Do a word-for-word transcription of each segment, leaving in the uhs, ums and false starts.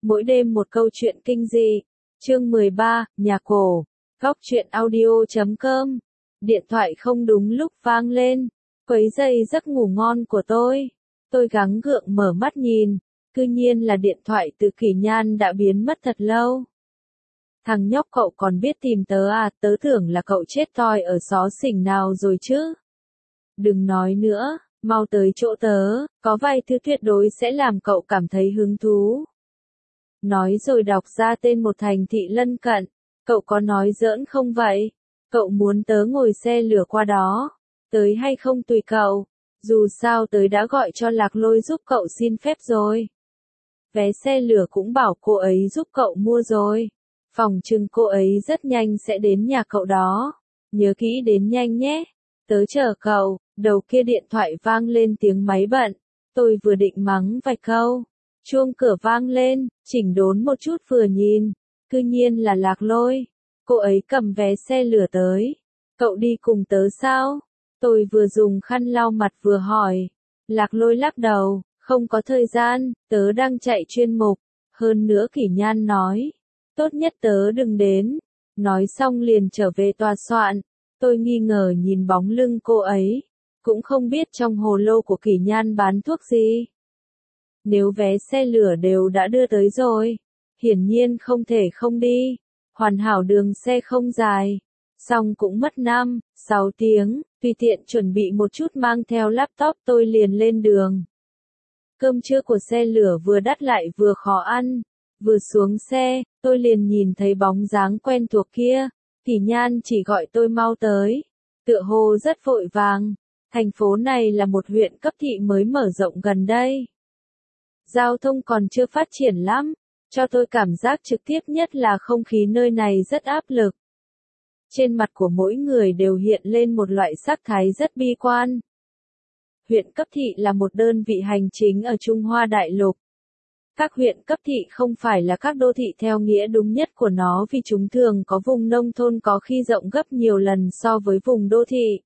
Mỗi đêm một câu chuyện kinh dị. Chương mười ba, nhà cổ. Góc truyện audio chấm com. Điện thoại không đúng lúc vang lên, quấy rầy giấc ngủ ngon của tôi. Tôi gắng gượng mở mắt nhìn, cư nhiên là điện thoại từ Kỳ Nhan đã biến mất thật lâu. Thằng nhóc cậu còn biết tìm tớ à, tớ tưởng là cậu chết toi ở xó xỉnh nào rồi chứ. Đừng nói nữa, mau tới chỗ tớ, có vài thứ tuyệt đối sẽ làm cậu cảm thấy hứng thú. Nói rồi đọc ra tên một thành thị lân cận. Cậu có nói giỡn không vậy? Cậu muốn tớ ngồi xe lửa qua đó? Tới hay không tùy cậu. Dù sao tớ đã gọi cho Lạc Lôi giúp cậu xin phép rồi. Vé xe lửa cũng bảo cô ấy giúp cậu mua rồi. Phòng trừng cô ấy rất nhanh sẽ đến nhà cậu đó. Nhớ kỹ đến nhanh nhé. Tớ chờ cậu. Đầu kia điện thoại vang lên tiếng máy bận. Tôi vừa định mắng vài câu. Chuông cửa vang lên, chỉnh đốn một chút vừa nhìn. Cư nhiên là Lạc Lôi. Cô ấy cầm vé xe lửa tới. Cậu đi cùng tớ sao? Tôi vừa dùng khăn lau mặt vừa hỏi. Lạc Lôi lắc đầu, không có thời gian, tớ đang chạy chuyên mục. Hơn nữa Kỳ Nhan nói, tốt nhất tớ đừng đến. Nói xong liền trở về tòa soạn. Tôi nghi ngờ nhìn bóng lưng cô ấy. Cũng không biết trong hồ lô của Kỳ Nhan bán thuốc gì. Nếu vé xe lửa đều đã đưa tới rồi, hiển nhiên không thể không đi. Hoàn hảo đường xe không dài, xong cũng mất năm, sáu tiếng, tùy tiện chuẩn bị một chút mang theo laptop tôi liền lên đường. Cơm trưa của xe lửa vừa đắt lại vừa khó ăn. Vừa xuống xe, tôi liền nhìn thấy bóng dáng quen thuộc kia. Kỳ Nhan chỉ gọi tôi mau tới. Tựa hồ rất vội vàng. Thành phố này là một huyện cấp thị mới mở rộng gần đây. Giao thông còn chưa phát triển lắm, cho tôi cảm giác trực tiếp nhất là không khí nơi này rất áp lực. Trên mặt của mỗi người đều hiện lên một loại sắc thái rất bi quan. Huyện cấp thị là một đơn vị hành chính ở Trung Hoa Đại Lục. Các huyện cấp thị không phải là các đô thị theo nghĩa đúng nhất của nó vì chúng thường có vùng nông thôn có khi rộng gấp nhiều lần so với vùng đô thị.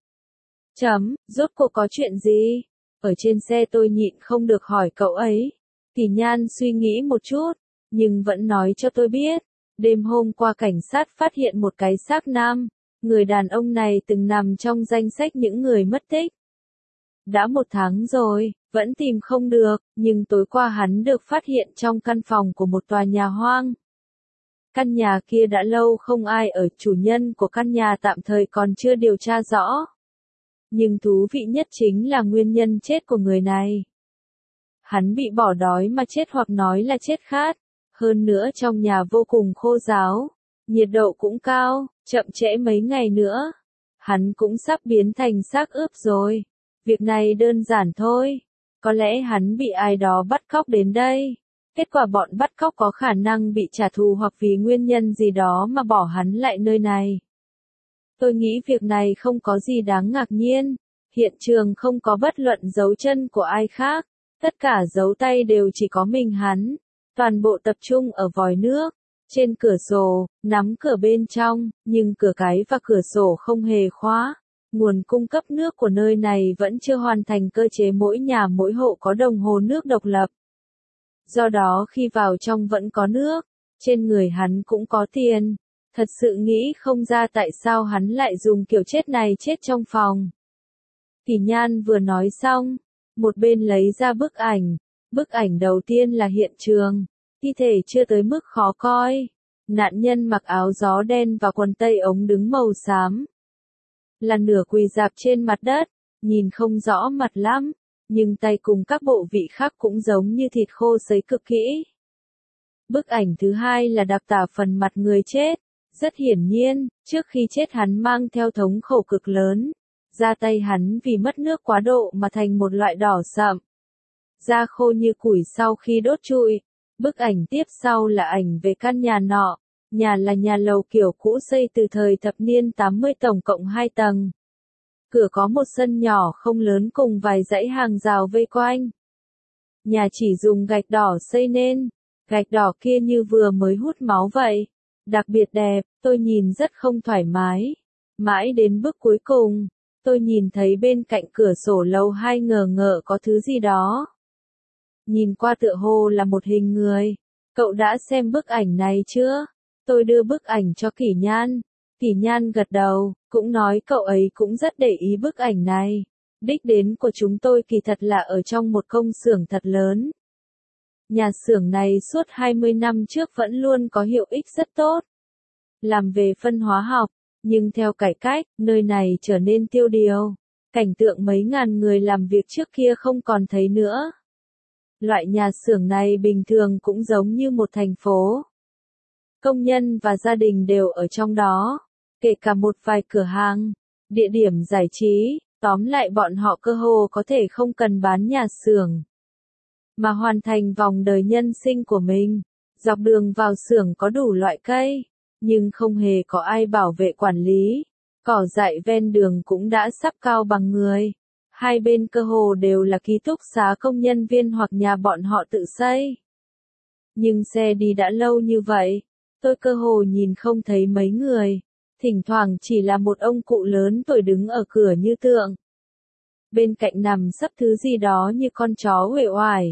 Chấm, rốt cuộc có chuyện gì? Ở trên xe tôi nhịn không được hỏi cậu ấy. Kỳ Nhan suy nghĩ một chút, nhưng vẫn nói cho tôi biết. Đêm hôm qua cảnh sát phát hiện một cái xác nam. Người đàn ông này từng nằm trong danh sách những người mất tích. Đã một tháng rồi, vẫn tìm không được, nhưng tối qua hắn được phát hiện trong căn phòng của một tòa nhà hoang. Căn nhà kia đã lâu không ai ở, chủ nhân của căn nhà tạm thời còn chưa điều tra rõ. Nhưng thú vị nhất chính là nguyên nhân chết của người này. Hắn bị bỏ đói mà chết hoặc nói là chết khát. Hơn nữa trong nhà vô cùng khô ráo. Nhiệt độ cũng cao, chậm trễ mấy ngày nữa. Hắn cũng sắp biến thành xác ướp rồi. Việc này đơn giản thôi. Có lẽ hắn bị ai đó bắt cóc đến đây. Kết quả bọn bắt cóc có khả năng bị trả thù hoặc vì nguyên nhân gì đó mà bỏ hắn lại nơi này. Tôi nghĩ việc này không có gì đáng ngạc nhiên. Hiện trường không có bất luận dấu chân của ai khác. Tất cả dấu tay đều chỉ có mình hắn. Toàn bộ tập trung ở vòi nước. Trên cửa sổ, nắm cửa bên trong, nhưng cửa cái và cửa sổ không hề khóa. Nguồn cung cấp nước của nơi này vẫn chưa hoàn thành cơ chế mỗi nhà mỗi hộ có đồng hồ nước độc lập. Do đó khi vào trong vẫn có nước. Trên người hắn cũng có tiền. Thật sự nghĩ không ra tại sao hắn lại dùng kiểu chết này chết trong phòng. Kỳ Nhan vừa nói xong. Một bên lấy ra bức ảnh. Bức ảnh đầu tiên là hiện trường. Thi thể chưa tới mức khó coi. Nạn nhân mặc áo gió đen và quần tây ống đứng màu xám. Là nửa quỳ rạp trên mặt đất. Nhìn không rõ mặt lắm. Nhưng tay cùng các bộ vị khác cũng giống như thịt khô sấy cực kỹ. Bức ảnh thứ hai là đặc tả phần mặt người chết. Rất hiển nhiên, trước khi chết hắn mang theo thống khổ cực lớn. Da tay hắn vì mất nước quá độ mà thành một loại đỏ sậm. Da khô như củi sau khi đốt trụi. Bức ảnh tiếp sau là ảnh về căn nhà nọ. Nhà là nhà lầu kiểu cũ xây từ thời thập niên tám mươi tổng cộng hai tầng. Cửa có một sân nhỏ không lớn cùng vài dãy hàng rào vây quanh. Nhà chỉ dùng gạch đỏ xây nên. Gạch đỏ kia như vừa mới hút máu vậy. Đặc biệt đẹp, tôi nhìn rất không thoải mái. Mãi đến bước cuối cùng, tôi nhìn thấy bên cạnh cửa sổ lầu hai ngờ ngợ có thứ gì đó. Nhìn qua tựa hồ là một hình người. Cậu đã xem bức ảnh này chưa? Tôi đưa bức ảnh cho Kỷ Nhan. Kỷ Nhan gật đầu, cũng nói cậu ấy cũng rất để ý bức ảnh này. Đích đến của chúng tôi kỳ thật là ở trong một công xưởng thật lớn. Nhà xưởng này suốt hai mươi năm trước vẫn luôn có hiệu ích rất tốt. Làm về phân hóa học, nhưng theo cải cách, nơi này trở nên tiêu điều. Cảnh tượng mấy ngàn người làm việc trước kia không còn thấy nữa. Loại nhà xưởng này bình thường cũng giống như một thành phố. Công nhân và gia đình đều ở trong đó, kể cả một vài cửa hàng, địa điểm giải trí, tóm lại bọn họ cơ hồ có thể không cần bán nhà xưởng, mà hoàn thành vòng đời nhân sinh của mình. Dọc đường vào xưởng có đủ loại cây, nhưng không hề có ai bảo vệ quản lý. Cỏ dại ven đường cũng đã sắp cao bằng người. Hai bên cơ hồ đều là ký túc xá công nhân viên hoặc nhà bọn họ tự xây. Nhưng xe đi đã lâu như vậy, tôi cơ hồ nhìn không thấy mấy người. Thỉnh thoảng chỉ là một ông cụ lớn tuổi đứng ở cửa như tượng. Bên cạnh nằm sấp thứ gì đó như con chó uể oải.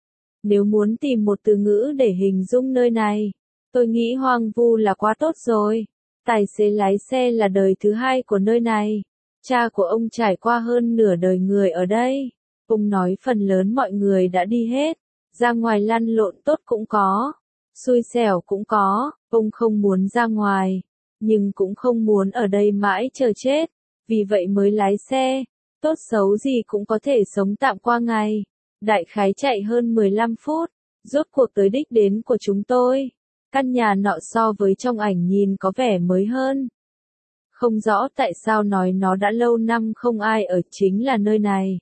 Nếu muốn tìm một từ ngữ để hình dung nơi này, tôi nghĩ hoang vu là quá tốt rồi. Tài xế lái xe là đời thứ hai của nơi này. Cha của ông trải qua hơn nửa đời người ở đây. Ông nói phần lớn mọi người đã đi hết. Ra ngoài lăn lộn tốt cũng có. Xui xẻo cũng có. Ông không muốn ra ngoài. Nhưng cũng không muốn ở đây mãi chờ chết. Vì vậy mới lái xe. Tốt xấu gì cũng có thể sống tạm qua ngày. Đại khái chạy hơn mười lăm phút. Rốt cuộc tới đích đến của chúng tôi. Căn nhà nọ so với trong ảnh nhìn có vẻ mới hơn. Không rõ tại sao nói nó đã lâu năm không ai ở chính là nơi này.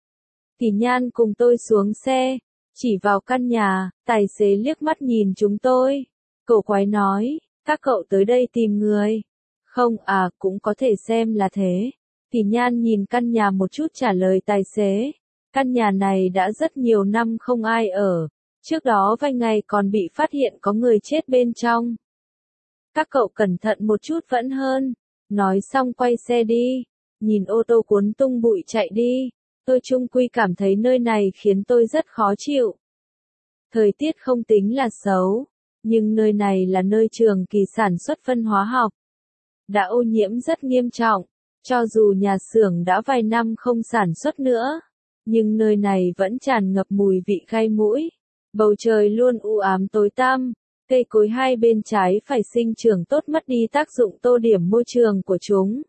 Kỷ Nhan cùng tôi xuống xe, chỉ vào căn nhà, tài xế liếc mắt nhìn chúng tôi. Cổ quái nói, các cậu tới đây tìm người. Không à, cũng có thể xem là thế. Kỷ Nhan nhìn căn nhà một chút trả lời tài xế. Căn nhà này đã rất nhiều năm không ai ở. Trước đó vài ngày còn bị phát hiện có người chết bên trong. Các cậu cẩn thận một chút vẫn hơn. Nói xong quay xe đi. Nhìn ô tô cuốn tung bụi chạy đi. Tôi chung quy cảm thấy nơi này khiến tôi rất khó chịu. Thời tiết không tính là xấu. Nhưng nơi này là nơi trường kỳ sản xuất phân hóa học. Đã ô nhiễm rất nghiêm trọng. Cho dù nhà xưởng đã vài năm không sản xuất nữa. Nhưng nơi này vẫn tràn ngập mùi vị gai mũi. Bầu trời luôn u ám tối tăm, cây cối hai bên trái phải sinh trưởng tốt mất đi tác dụng tô điểm môi trường của chúng.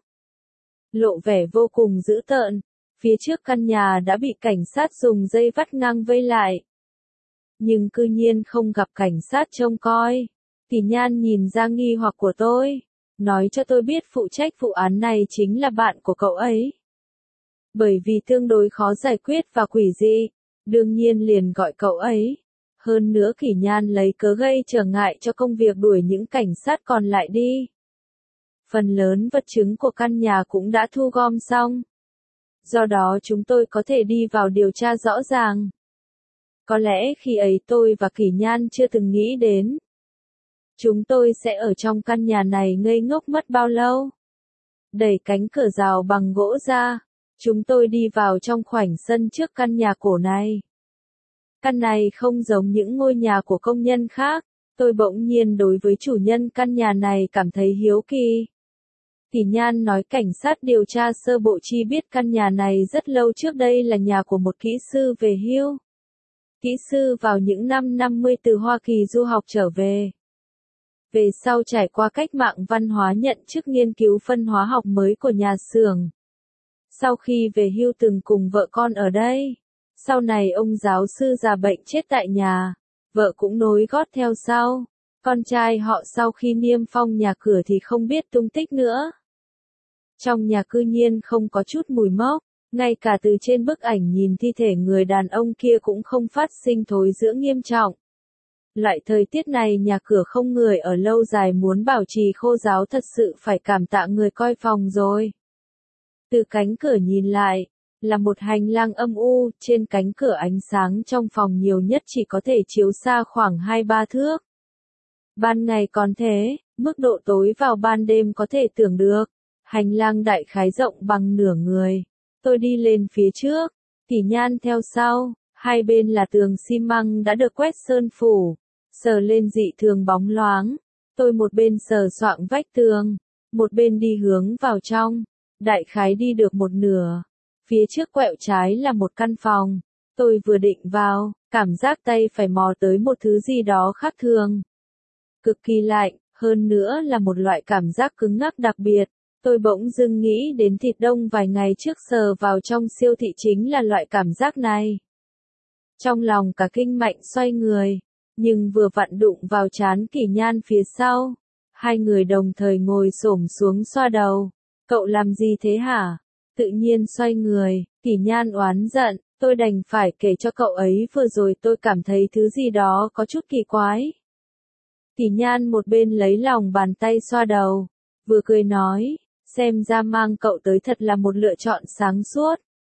Lộ vẻ vô cùng dữ tợn, phía trước căn nhà đã bị cảnh sát dùng dây vắt ngang vây lại. Nhưng cư nhiên không gặp cảnh sát trông coi. Kỷ Nhan nhìn ra nghi hoặc của tôi, nói cho tôi biết phụ trách vụ án này chính là bạn của cậu ấy. Bởi vì tương đối khó giải quyết và quỷ dị, đương nhiên liền gọi cậu ấy. Hơn nữa Kỷ Nhan lấy cớ gây trở ngại cho công việc đuổi những cảnh sát còn lại đi. Phần lớn vật chứng của căn nhà cũng đã thu gom xong. Do đó chúng tôi có thể đi vào điều tra rõ ràng. Có lẽ khi ấy tôi và Kỷ Nhan chưa từng nghĩ đến. Chúng tôi sẽ ở trong căn nhà này ngây ngốc mất bao lâu. Đẩy cánh cửa rào bằng gỗ ra, chúng tôi đi vào trong khoảnh sân trước căn nhà cổ này. Căn này không giống những ngôi nhà của công nhân khác, tôi bỗng nhiên đối với chủ nhân căn nhà này cảm thấy hiếu kỳ. Kỷ Nhan nói cảnh sát điều tra sơ bộ chi biết căn nhà này rất lâu trước đây là nhà của một kỹ sư về hưu. Kỹ sư vào những năm năm mươi từ Hoa Kỳ du học trở về. Về sau trải qua cách mạng văn hóa nhận chức nghiên cứu phân hóa học mới của nhà xưởng. Sau khi về hưu từng cùng vợ con ở đây. Sau này ông giáo sư già bệnh chết tại nhà, vợ cũng nối gót theo sau. Con trai họ sau khi niêm phong nhà cửa thì không biết tung tích nữa. Trong nhà cư nhiên không có chút mùi mốc, ngay cả từ trên bức ảnh nhìn thi thể người đàn ông kia cũng không phát sinh thối rữa nghiêm trọng. Loại thời tiết này nhà cửa không người ở lâu dài muốn bảo trì khô ráo thật sự phải cảm tạ người coi phòng rồi. Từ cánh cửa nhìn lại, là một hành lang âm u, trên cánh cửa ánh sáng trong phòng nhiều nhất chỉ có thể chiếu xa khoảng hai ba thước. Ban ngày còn thế, mức độ tối vào ban đêm có thể tưởng được. Hành lang đại khái rộng bằng nửa người. Tôi đi lên phía trước, Kỷ Nhan theo sau, hai bên là tường xi măng đã được quét sơn phủ. sờ lên dị thường bóng loáng. Tôi một bên sờ soạng vách tường, một bên đi hướng vào trong. Đại khái đi được một nửa. Phía trước quẹo trái là một căn phòng. Tôi vừa định vào, cảm giác tay phải mò tới một thứ gì đó khác thường. Cực kỳ lạnh, hơn nữa là một loại cảm giác cứng ngắc đặc biệt. Tôi bỗng dưng nghĩ đến thịt đông vài ngày trước sờ vào trong siêu thị chính là loại cảm giác này. Trong lòng cả kinh mạnh xoay người, nhưng vừa vặn đụng vào trán Kỷ Nhan phía sau. Hai người đồng thời ngồi xổm xuống xoa đầu. Cậu làm gì thế hả? Tự nhiên xoay người, Kỷ Nhan oán giận, tôi đành phải kể cho cậu ấy vừa rồi tôi cảm thấy thứ gì đó có chút kỳ quái. Kỷ Nhan một bên lấy lòng bàn tay xoa đầu, vừa cười nói, xem ra mang cậu tới thật là một lựa chọn sáng suốt.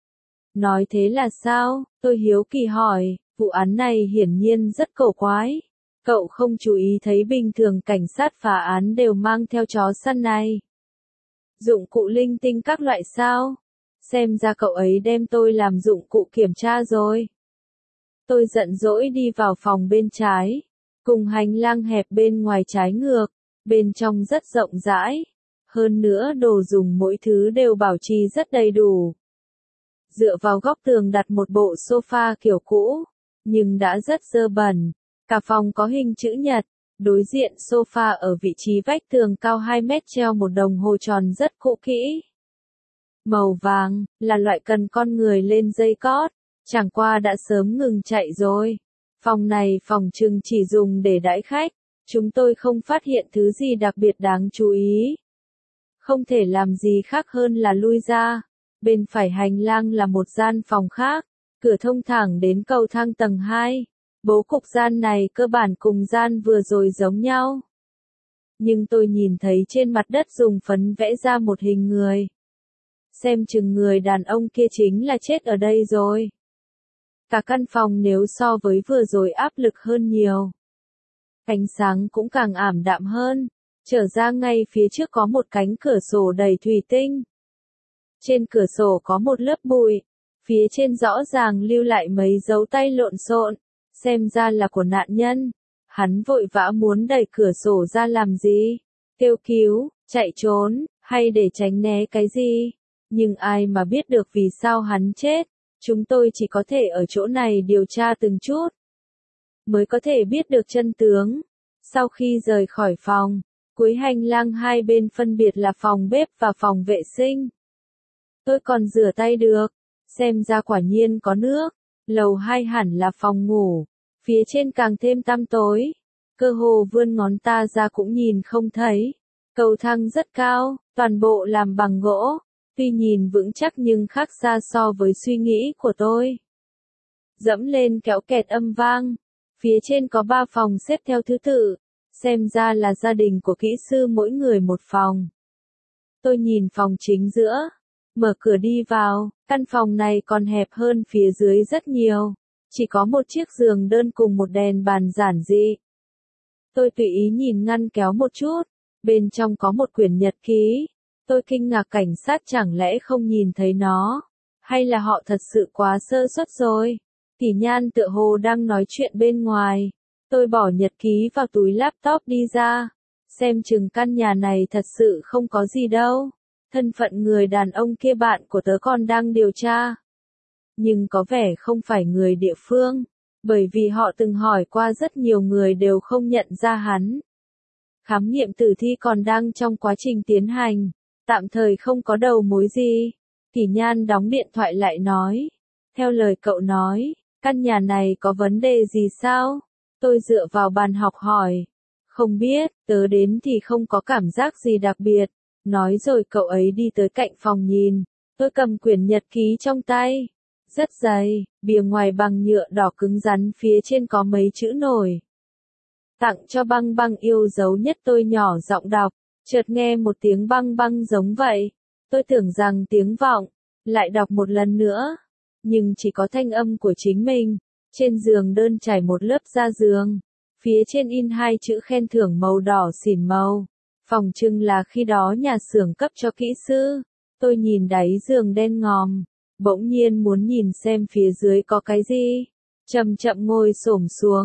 Nói thế là sao? Tôi hiếu kỳ hỏi, vụ án này hiển nhiên rất cổ quái. Cậu không chú ý thấy bình thường cảnh sát phá án đều mang theo chó săn này. Dụng cụ linh tinh các loại sao? Xem ra cậu ấy đem tôi làm dụng cụ kiểm tra rồi. Tôi giận dỗi đi vào phòng bên trái, cùng hành lang hẹp bên ngoài trái ngược, bên trong rất rộng rãi. Hơn nữa đồ dùng mỗi thứ đều bảo trì rất đầy đủ. Dựa vào góc tường đặt một bộ sofa kiểu cũ, nhưng đã rất dơ bẩn. Cả phòng có hình chữ nhật, đối diện sofa ở vị trí vách tường cao hai mét treo một đồng hồ tròn rất cũ kỹ. Màu vàng, là loại cần con người lên dây cót, chẳng qua đã sớm ngừng chạy rồi. Phòng này phòng trưng chỉ dùng để đãi khách, chúng tôi không phát hiện thứ gì đặc biệt đáng chú ý. Không thể làm gì khác hơn là lui ra. Bên phải hành lang là một gian phòng khác, cửa thông thẳng đến cầu thang tầng hai. Bố cục gian này cơ bản cùng gian vừa rồi giống nhau. Nhưng tôi nhìn thấy trên mặt đất dùng phấn vẽ ra một hình người. Xem chừng người đàn ông kia chính là chết ở đây rồi. Cả căn phòng nếu so với vừa rồi áp lực hơn nhiều. Ánh sáng cũng càng ảm đạm hơn. Trở ra ngay phía trước có một cánh cửa sổ đầy thủy tinh. Trên cửa sổ có một lớp bụi. Phía trên rõ ràng lưu lại mấy dấu tay lộn xộn. Xem ra là của nạn nhân. Hắn vội vã muốn đẩy cửa sổ ra làm gì? Kêu cứu, chạy trốn, hay để tránh né cái gì? Nhưng ai mà biết được vì sao hắn chết? Chúng tôi chỉ có thể ở chỗ này điều tra từng chút. Mới có thể biết được chân tướng. Sau khi rời khỏi phòng, cuối hành lang hai bên phân biệt là phòng bếp và phòng vệ sinh. Tôi còn rửa tay được. Xem ra quả nhiên có nước. Lầu hai hẳn là phòng ngủ. Phía trên càng thêm tăm tối. Cơ hồ vươn ngón ta ra cũng nhìn không thấy. Cầu thang rất cao, toàn bộ làm bằng gỗ. Tuy nhìn vững chắc nhưng khác xa so với suy nghĩ của tôi. Dẫm lên kéo kẹt âm vang. Phía trên có ba phòng xếp theo thứ tự. Xem ra là gia đình của kỹ sư mỗi người một phòng. Tôi nhìn phòng chính giữa. Mở cửa đi vào, căn phòng này còn hẹp hơn phía dưới rất nhiều. Chỉ có một chiếc giường đơn cùng một đèn bàn giản dị. Tôi tùy ý nhìn ngăn kéo một chút. Bên trong có một quyển nhật ký. Tôi kinh ngạc cảnh sát chẳng lẽ không nhìn thấy nó. Hay là họ thật sự quá sơ suất rồi. Kỷ Nhan tựa hồ đang nói chuyện bên ngoài. Tôi bỏ nhật ký vào túi laptop đi ra. Xem chừng căn nhà này thật sự không có gì đâu. Thân phận người đàn ông kia bạn của tớ còn đang điều tra. Nhưng có vẻ không phải người địa phương. Bởi vì họ từng hỏi qua rất nhiều người đều không nhận ra hắn. Khám nghiệm tử thi còn đang trong quá trình tiến hành. Tạm thời không có đầu mối gì. Kỷ Nhan đóng điện thoại lại nói. Theo lời cậu nói, căn nhà này có vấn đề gì sao? Tôi dựa vào bàn học hỏi. Không biết, tớ đến thì không có cảm giác gì đặc biệt. Nói rồi cậu ấy đi tới cạnh phòng nhìn. Tôi cầm quyển nhật ký trong tay. Rất dày, bìa ngoài bằng nhựa đỏ cứng rắn phía trên có mấy chữ nổi. Tặng cho Băng Băng yêu dấu nhất, tôi nhỏ giọng đọc. Chợt nghe một tiếng băng băng giống vậy. Tôi tưởng rằng tiếng vọng. Lại đọc một lần nữa. Nhưng chỉ có thanh âm của chính mình. Trên giường đơn trải một lớp da giường. Phía trên in hai chữ khen thưởng màu đỏ xỉn màu. Phòng trưng là khi đó nhà xưởng cấp cho kỹ sư. Tôi nhìn đáy giường đen ngòm. Bỗng nhiên muốn nhìn xem phía dưới có cái gì. Chậm chậm ngồi xổm xuống.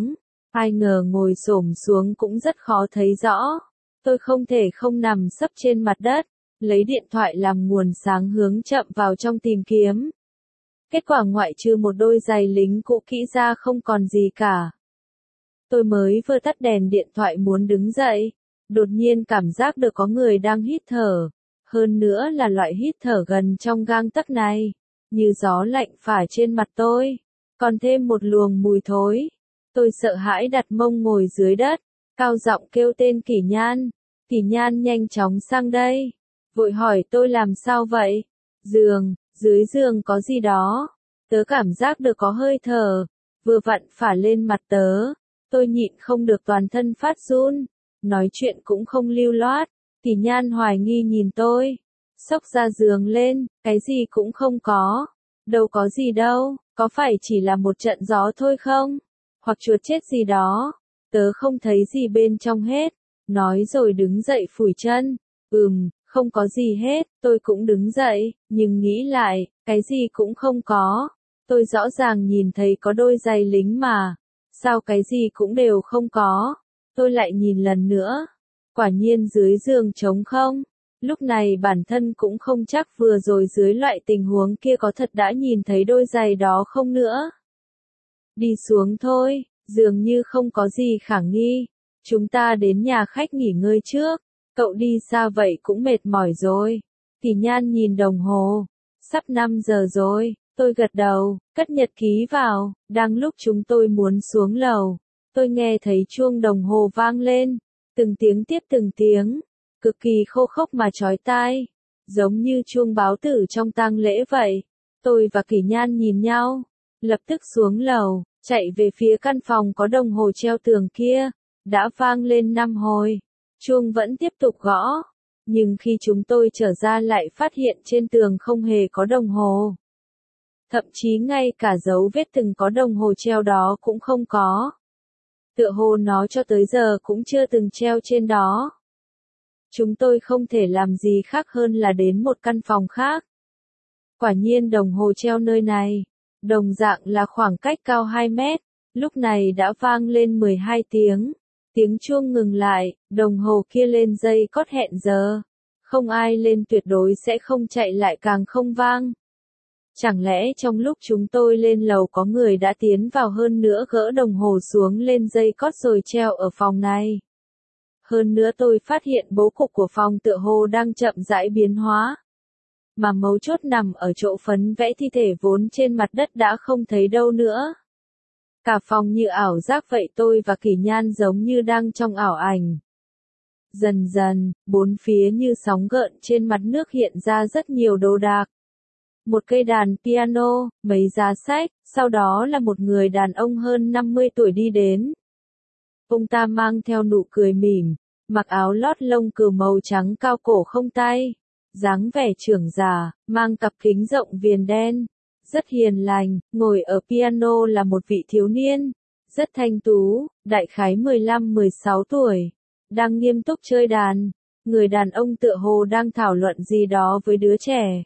Ai ngờ ngồi xổm xuống cũng rất khó thấy rõ. Tôi không thể không nằm sấp trên mặt đất, lấy điện thoại làm nguồn sáng hướng chậm vào trong tìm kiếm. Kết quả ngoại trừ một đôi giày lính cũ kỹ ra không còn gì cả. Tôi mới vừa tắt đèn điện thoại muốn đứng dậy, đột nhiên cảm giác được có người đang hít thở, hơn nữa là loại hít thở gần trong gang tấc này, như gió lạnh phả trên mặt tôi, còn thêm một luồng mùi thối. Tôi sợ hãi đặt mông ngồi dưới đất, cao giọng kêu tên Kỷ Nhan. Kỷ Nhan nhanh chóng sang đây, vội hỏi tôi làm sao vậy. Giường, dưới giường có gì đó. Tớ cảm giác được có hơi thở, vừa vặn phả lên mặt tớ. Tôi nhịn không được toàn thân phát run, nói chuyện cũng không lưu loát. Kỷ Nhan hoài nghi nhìn tôi, xốc ra giường lên, cái gì cũng không có. Đâu có gì đâu, có phải chỉ là một trận gió thôi không? Hoặc chuột chết gì đó. Tớ không thấy gì bên trong hết. Nói rồi đứng dậy phủi chân. Ừm, không có gì hết. Tôi cũng đứng dậy, nhưng nghĩ lại, cái gì cũng không có. Tôi rõ ràng nhìn thấy có đôi giày lính mà. Sao cái gì cũng đều không có? Tôi lại nhìn lần nữa. Quả nhiên dưới giường trống không. Lúc này bản thân cũng không chắc vừa rồi dưới loại tình huống kia có thật đã nhìn thấy đôi giày đó không nữa. Đi xuống thôi, dường như không có gì khả nghi. Chúng ta đến nhà khách nghỉ ngơi trước. Cậu đi xa vậy cũng mệt mỏi rồi. Kỷ Nhan nhìn đồng hồ. Sắp năm giờ rồi. Tôi gật đầu, cất nhật ký vào. Đang lúc chúng tôi muốn xuống lầu, tôi nghe thấy chuông đồng hồ vang lên. Từng tiếng tiếp từng tiếng. Cực kỳ khô khốc mà chói tai. Giống như chuông báo tử trong tang lễ vậy. Tôi và Kỷ Nhan nhìn nhau. Lập tức xuống lầu, chạy về phía căn phòng có đồng hồ treo tường kia. Đã vang lên năm hồi. Chuông vẫn tiếp tục gõ. Nhưng khi chúng tôi trở ra lại phát hiện trên tường không hề có đồng hồ. Thậm chí ngay cả dấu vết từng có đồng hồ treo đó cũng không có. Tựa hồ nó cho tới giờ cũng chưa từng treo trên đó. Chúng tôi không thể làm gì khác hơn là đến một căn phòng khác. Quả nhiên đồng hồ treo nơi này, đồng dạng là khoảng cách cao hai mét, lúc này đã vang lên mười hai tiếng. Tiếng chuông ngừng lại, đồng hồ kia lên dây cót hẹn giờ. Không ai lên tuyệt đối sẽ không chạy lại càng không vang. Chẳng lẽ trong lúc chúng tôi lên lầu có người đã tiến vào hơn nữa gỡ đồng hồ xuống lên dây cót rồi treo ở phòng này. Hơn nữa tôi phát hiện bố cục của phòng tựa hồ đang chậm rãi biến hóa. Mà mấu chốt nằm ở chỗ phấn vẽ thi thể vốn trên mặt đất đã không thấy đâu nữa. Cả phòng như ảo giác vậy, tôi và Kỷ Nhan giống như đang trong ảo ảnh. Dần dần, bốn phía như sóng gợn trên mặt nước hiện ra rất nhiều đồ đạc. Một cây đàn piano, mấy giá sách, sau đó là một người đàn ông hơn năm mươi tuổi đi đến. Ông ta mang theo nụ cười mỉm, mặc áo lót lông cừu màu trắng cao cổ không tay, dáng vẻ trưởng già, mang cặp kính rộng viền đen, rất hiền lành. Ngồi ở piano là một vị thiếu niên, rất thanh tú, đại khái mười lăm mười sáu tuổi, đang nghiêm túc chơi đàn. Người đàn ông tựa hồ đang thảo luận gì đó với đứa trẻ.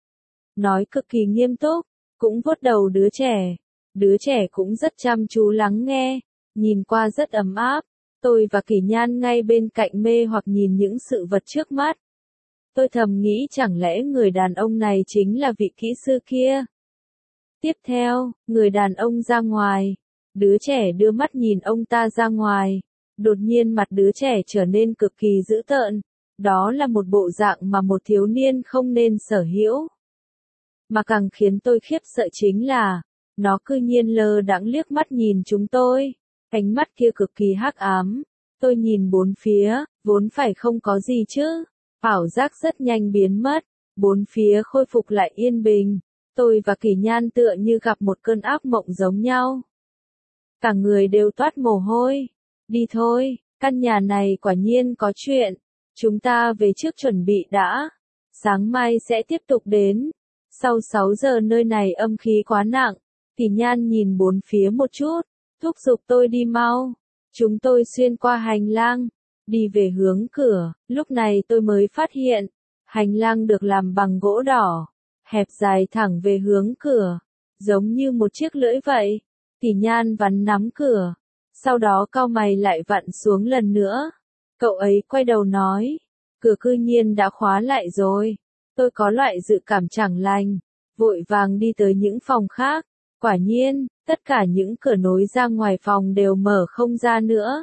Nói cực kỳ nghiêm túc, cũng vuốt đầu đứa trẻ. Đứa trẻ cũng rất chăm chú lắng nghe, nhìn qua rất ấm áp. Tôi và Kỷ Nhan ngay bên cạnh mê hoặc nhìn những sự vật trước mắt. Tôi thầm nghĩ chẳng lẽ người đàn ông này chính là vị kỹ sư kia. Tiếp theo, người đàn ông ra ngoài. Đứa trẻ đưa mắt nhìn ông ta ra ngoài. Đột nhiên mặt đứa trẻ trở nên cực kỳ dữ tợn. Đó là một bộ dạng mà một thiếu niên không nên sở hữu. Mà càng khiến tôi khiếp sợ chính là, nó cư nhiên lơ đãng liếc mắt nhìn chúng tôi. Ánh mắt kia cực kỳ hắc ám. Tôi nhìn bốn phía, vốn phải không có gì chứ. Ảo giác rất nhanh biến mất. Bốn phía khôi phục lại yên bình. Tôi và Kỷ Nhan tựa như gặp một cơn ác mộng giống nhau. Cả người đều toát mồ hôi. Đi thôi, căn nhà này quả nhiên có chuyện. Chúng ta về trước chuẩn bị đã. Sáng mai sẽ tiếp tục đến. Sau sáu giờ nơi này âm khí quá nặng. Kỷ Nhan nhìn bốn phía một chút, thúc giục tôi đi mau. Chúng tôi xuyên qua hành lang, đi về hướng cửa. Lúc này tôi mới phát hiện, hành lang được làm bằng gỗ đỏ, hẹp dài thẳng về hướng cửa, giống như một chiếc lưỡi vậy. Kỷ Nhan vắn nắm cửa, Sau đó cau mày lại vặn xuống lần nữa. Cậu ấy quay đầu nói, cửa cư nhiên đã khóa lại rồi. Tôi có loại dự cảm chẳng lành, vội vàng đi tới những phòng khác. Quả nhiên, tất cả những cửa nối ra ngoài phòng đều mở không ra nữa.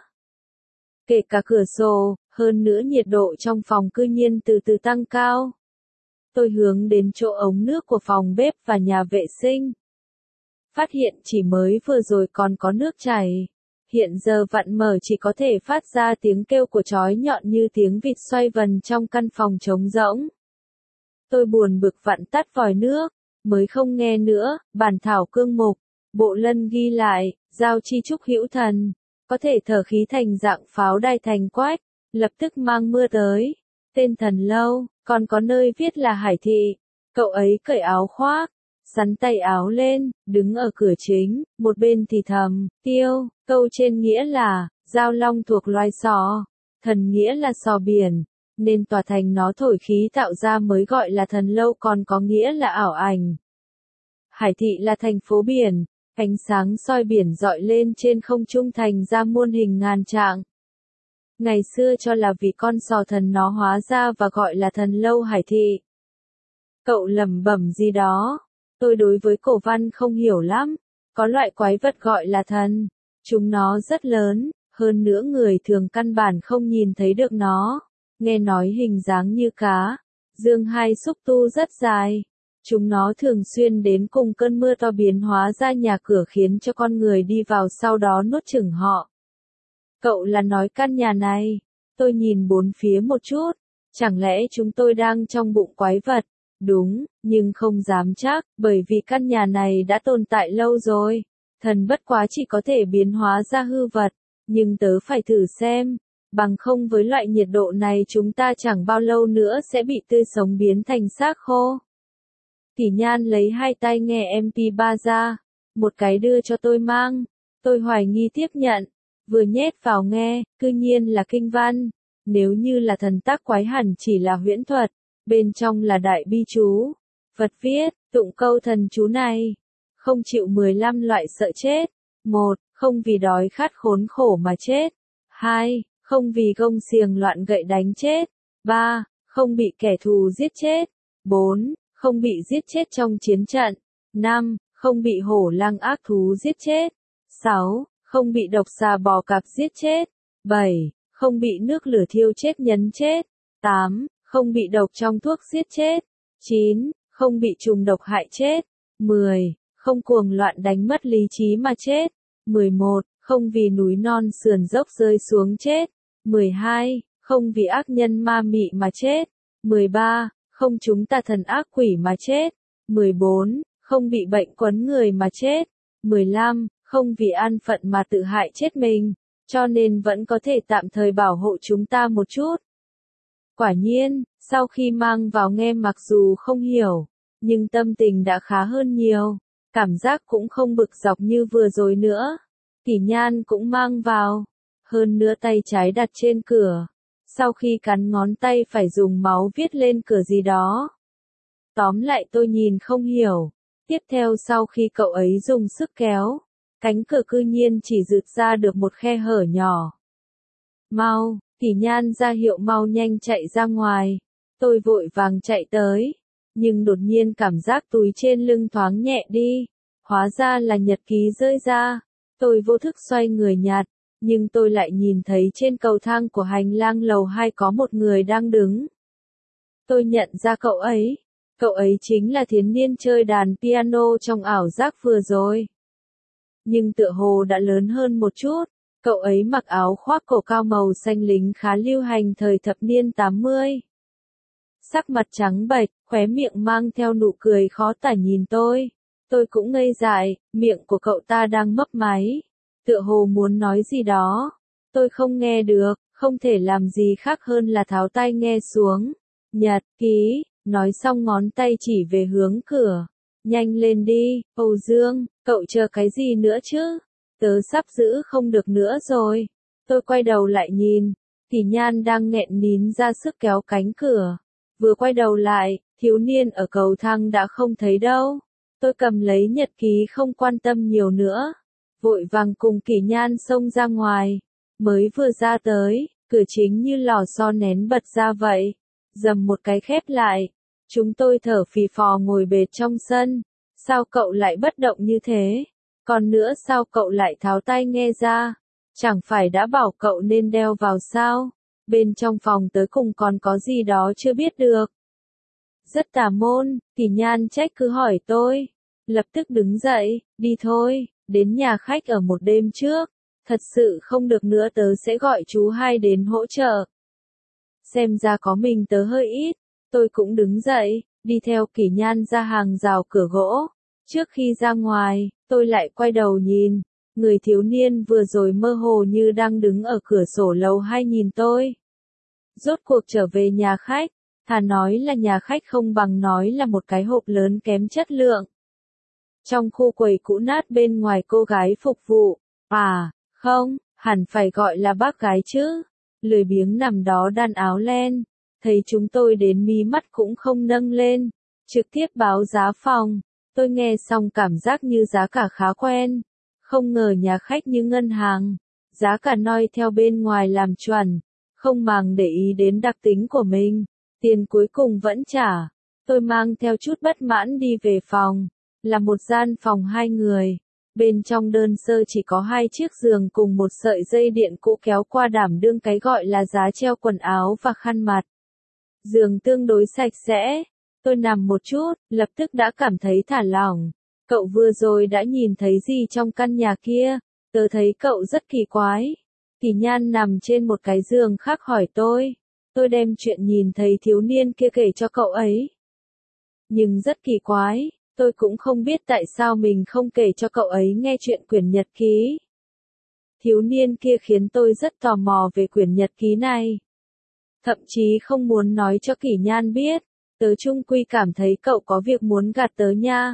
Kể cả cửa sổ, hơn nữa nhiệt độ trong phòng cư nhiên từ từ tăng cao. Tôi hướng đến chỗ ống nước của phòng bếp và nhà vệ sinh. Phát hiện chỉ mới vừa rồi còn có nước chảy. Hiện giờ vặn mở chỉ có thể phát ra tiếng kêu của chói nhọn như tiếng vịt xoay vần trong căn phòng trống rỗng. Tôi buồn bực vặn tắt vòi nước, mới không nghe nữa, bản thảo cương mục, bộ lân ghi lại, giao chi trúc hữu thần, có thể thở khí thành dạng pháo đài thành quách, lập tức mang mưa tới. Tên thần lâu, còn có nơi viết là Hải Thị. Cậu ấy cởi áo khoác, sắn tay áo lên, đứng ở cửa chính, một bên thì thầm, tiêu, câu trên nghĩa là, giao long thuộc loài sò, thần nghĩa là sò biển, nên tòa thành nó thổi khí tạo ra mới gọi là thần lâu còn có nghĩa là ảo ảnh. Hải Thị là thành phố biển, ánh sáng soi biển dọi lên trên không trung thành ra muôn hình ngàn trạng. Ngày xưa cho là vì con sò thần nó hóa ra và gọi là thần lâu Hải Thị. Cậu lẩm bẩm gì đó. Tôi đối với cổ văn không hiểu lắm. Có loại quái vật gọi là thần. Chúng nó rất lớn, hơn nữa người thường căn bản không nhìn thấy được nó. Nghe nói hình dáng như cá. Dương hai xúc tu rất dài. Chúng nó thường xuyên đến cùng cơn mưa to biến hóa ra nhà cửa khiến cho con người đi vào sau đó nuốt chửng họ. Cậu là nói căn nhà này. Tôi nhìn bốn phía một chút. Chẳng lẽ chúng tôi đang trong bụng quái vật? Đúng, nhưng không dám chắc, bởi vì căn nhà này đã tồn tại lâu rồi. Thần bất quá chỉ có thể biến hóa ra hư vật, nhưng tớ phải thử xem. Bằng không với loại nhiệt độ này chúng ta chẳng bao lâu nữa sẽ bị tươi sống biến thành xác khô. Tỷ Nhan lấy hai tay nghe em pê ba ra, một cái đưa cho tôi mang. Tôi hoài nghi tiếp nhận, vừa nhét vào nghe, cư nhiên là kinh văn. Nếu như là thần tác quái hẳn chỉ là huyễn thuật, bên trong là đại bi chú. Phật viết, tụng câu thần chú này, không chịu mười lăm loại sợ chết. một. Không vì đói khát khốn khổ mà chết. hai. Không vì gông xiềng loạn gậy đánh chết. ba. Không bị kẻ thù giết chết. bốn. Không bị giết chết trong chiến trận. năm. Không bị hổ lang ác thú giết chết. sáu. Không bị độc xà bò cạp giết chết. bảy. Không bị nước lửa thiêu chết nhấn chết. tám. Không bị độc trong thuốc giết chết. chín. Không bị trùng độc hại chết. mười. Không cuồng loạn đánh mất lý trí mà chết. mười một. Không vì núi non sườn dốc rơi xuống chết. mười hai. Không vì ác nhân ma mị mà chết. mười ba. Không chúng tà thần ác quỷ mà chết. mười bốn. Không bị bệnh quấn người mà chết. mười lăm. Không vì an phận mà tự hại chết mình, cho nên vẫn có thể tạm thời bảo hộ chúng ta một chút. Quả nhiên, sau khi mang vào nghe mặc dù không hiểu, nhưng tâm tình đã khá hơn nhiều, cảm giác cũng không bực dọc như vừa rồi nữa. Tỷ Nhan cũng mang vào, hơn nữa tay trái đặt trên cửa, sau khi cắn ngón tay phải dùng máu viết lên cửa gì đó. Tóm lại tôi nhìn không hiểu, tiếp theo sau khi cậu ấy dùng sức kéo, cánh cửa cư nhiên chỉ rượt ra được một khe hở nhỏ. Mau, Tỷ Nhan ra hiệu mau nhanh chạy ra ngoài. Tôi vội vàng chạy tới, nhưng đột nhiên cảm giác túi trên lưng thoáng nhẹ đi. Hóa ra là nhật ký rơi ra. Tôi vô thức xoay người nhặt, nhưng tôi lại nhìn thấy trên cầu thang của hành lang lầu hai có một người đang đứng. Tôi nhận ra cậu ấy. Cậu ấy chính là thiếu niên chơi đàn piano trong ảo giác vừa rồi. Nhưng tựa hồ đã lớn hơn một chút. Cậu ấy mặc áo khoác cổ cao màu xanh lính khá lưu hành thời thập niên tám mươi. Sắc mặt trắng bệch, khóe miệng mang theo nụ cười khó tả nhìn tôi. Tôi cũng ngây dại, miệng của cậu ta đang mấp máy. Tựa hồ muốn nói gì đó. Tôi không nghe được, không thể làm gì khác hơn là tháo tai nghe xuống. Nhật ký, nói xong ngón tay chỉ về hướng cửa. Nhanh lên đi, Âu Dương, cậu chờ cái gì nữa chứ? Tớ sắp giữ không được nữa rồi. Tôi quay đầu lại nhìn, Tỷ Nhan đang nghẹn nín ra sức kéo cánh cửa. Vừa quay đầu lại, thiếu niên ở cầu thang đã không thấy đâu. Tôi cầm lấy nhật ký không quan tâm nhiều nữa. vội vàng cùng Kỷ Nhan xông ra ngoài. Mới vừa ra tới, cửa chính như lò xo nén bật ra vậy. Dầm một cái khép lại. Chúng tôi thở phì phò ngồi bệt trong sân. Sao cậu lại bất động như thế? Còn nữa sao cậu lại tháo tai nghe ra? Chẳng phải đã bảo cậu nên đeo vào sao? Bên trong phòng tới cùng còn có gì đó chưa biết được. Rất tà môn, Kỷ Nhan trách cứ hỏi tôi. Lập tức đứng dậy, đi thôi, đến nhà khách ở một đêm trước. Thật sự không được nữa tớ sẽ gọi chú hai đến hỗ trợ. Xem ra có mình tớ hơi ít, tôi cũng đứng dậy, đi theo Kỷ Nhan ra hàng rào cửa gỗ. Trước khi ra ngoài, tôi lại quay đầu nhìn, người thiếu niên vừa rồi mơ hồ như đang đứng ở cửa sổ lầu hai nhìn tôi. Rốt cuộc trở về nhà khách, thà nói là nhà khách không bằng nói là một cái hộp lớn kém chất lượng. Trong khu quầy cũ nát bên ngoài cô gái phục vụ, à, không, hẳn phải gọi là bác gái chứ, lười biếng nằm đó đan áo len, thấy chúng tôi đến mí mắt cũng không nâng lên, trực tiếp báo giá phòng. Tôi nghe xong cảm giác như giá cả khá quen, không ngờ nhà khách như ngân hàng, giá cả noi theo bên ngoài làm chuẩn, không màng để ý đến đặc tính của mình, tiền cuối cùng vẫn trả. Tôi mang theo chút bất mãn đi về phòng, là một gian phòng hai người, bên trong đơn sơ chỉ có hai chiếc giường cùng một sợi dây điện cũ kéo qua đảm đương cái gọi là giá treo quần áo và khăn mặt. Giường tương đối sạch sẽ. Tôi nằm một chút, lập tức đã cảm thấy thả lỏng. Cậu vừa rồi đã nhìn thấy gì trong căn nhà kia? Tớ thấy cậu rất kỳ quái. Kỷ Nhan nằm trên một cái giường khác hỏi tôi. Tôi đem chuyện nhìn thấy thiếu niên kia kể cho cậu ấy. Nhưng rất kỳ quái, tôi cũng không biết tại sao mình không kể cho cậu ấy nghe chuyện quyển nhật ký. Thiếu niên kia khiến tôi rất tò mò về quyển nhật ký này. Thậm chí không muốn nói cho Kỷ Nhan biết. Tớ chung quy cảm thấy cậu có việc muốn gạt tớ nha.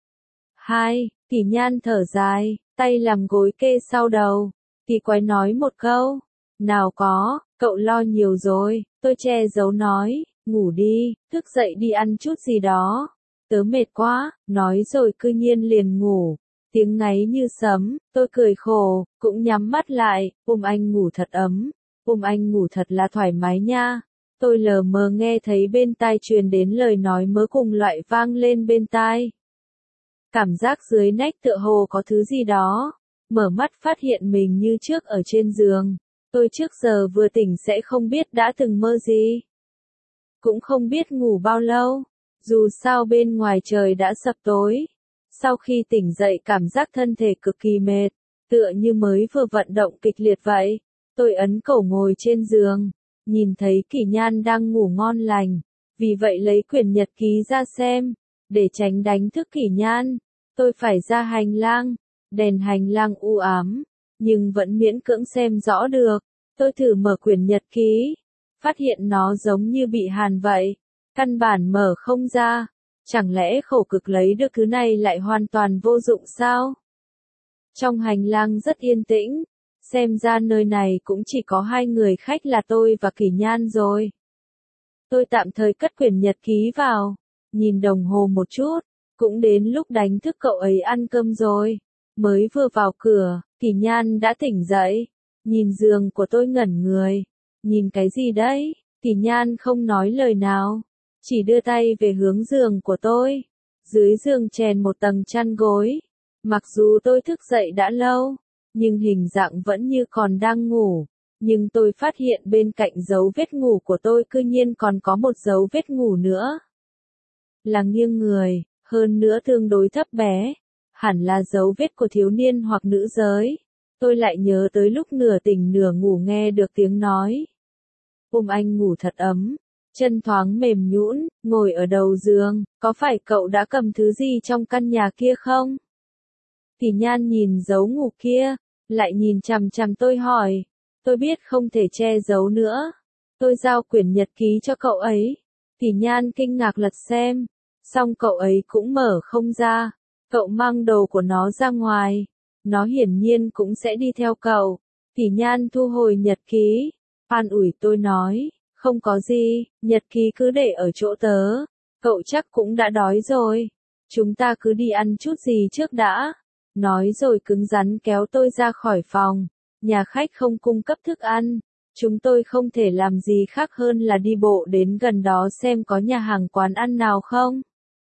Hai, Kỷ Nhan thở dài, tay làm gối kê sau đầu. Kỳ quái nói một câu. Nào có, cậu lo nhiều rồi. Tôi che giấu nói, ngủ đi, thức dậy đi ăn chút gì đó. Tớ mệt quá, nói rồi cư nhiên liền ngủ. Tiếng ngáy như sấm, tôi cười khổ, cũng nhắm mắt lại, ôm anh ngủ thật ấm. Ôm anh ngủ thật là thoải mái nha. Tôi lờ mờ nghe thấy bên tai truyền đến lời nói mớ cùng loại vang lên bên tai. Cảm giác dưới nách tựa hồ có thứ gì đó. Mở mắt phát hiện mình như trước ở trên giường. Tôi trước giờ vừa tỉnh sẽ không biết đã từng mơ gì. Cũng không biết ngủ bao lâu. Dù sao bên ngoài trời đã sập tối. Sau khi tỉnh dậy cảm giác thân thể cực kỳ mệt. Tựa như mới vừa vận động kịch liệt vậy. Tôi ấn cổ ngồi trên giường. Nhìn thấy Kỷ Nhan đang ngủ ngon lành, vì vậy lấy quyển nhật ký ra xem, để tránh đánh thức Kỷ Nhan, tôi phải ra hành lang, đèn hành lang u ám, nhưng vẫn miễn cưỡng xem rõ được, tôi thử mở quyển nhật ký, phát hiện nó giống như bị hàn vậy, căn bản mở không ra, chẳng lẽ khổ cực lấy được thứ này lại hoàn toàn vô dụng sao? Trong hành lang rất yên tĩnh. Xem ra nơi này cũng chỉ có hai người khách là tôi và Kỷ Nhan rồi. Tôi tạm thời cất quyển nhật ký vào, nhìn đồng hồ một chút, cũng đến lúc đánh thức cậu ấy ăn cơm rồi. Mới vừa vào cửa, Kỷ Nhan đã tỉnh dậy, nhìn giường của tôi ngẩn người. Nhìn cái gì đấy? Kỷ Nhan không nói lời nào, chỉ đưa tay về hướng giường của tôi. Dưới giường chèn một tầng chăn gối. Mặc dù tôi thức dậy đã lâu, nhưng hình dạng vẫn như còn đang ngủ. Nhưng tôi phát hiện bên cạnh dấu vết ngủ của tôi cư nhiên còn có một dấu vết ngủ nữa. Là nghiêng người, hơn nữa tương đối thấp bé. Hẳn là dấu vết của thiếu niên hoặc nữ giới. Tôi lại nhớ tới lúc nửa tỉnh nửa ngủ nghe được tiếng nói. Ôm anh ngủ thật ấm. Chân thoáng mềm nhũn, ngồi ở đầu giường. Có phải cậu đã cầm thứ gì trong căn nhà kia không? Kỷ Nhan nhìn dấu ngủ kia, lại nhìn chằm chằm tôi hỏi. Tôi biết không thể che giấu nữa. Tôi giao quyển nhật ký cho cậu ấy. Kỷ Nhan kinh ngạc lật xem. Xong cậu ấy cũng mở không ra. Cậu mang đồ của nó ra ngoài. Nó hiển nhiên cũng sẽ đi theo cậu. Kỷ Nhan thu hồi nhật ký. An ủi tôi nói. Không có gì, nhật ký cứ để ở chỗ tớ. Cậu chắc cũng đã đói rồi. Chúng ta cứ đi ăn chút gì trước đã. Nói rồi cứng rắn kéo tôi ra khỏi phòng. Nhà khách không cung cấp thức ăn. Chúng tôi không thể làm gì khác hơn là đi bộ đến gần đó xem có nhà hàng quán ăn nào không.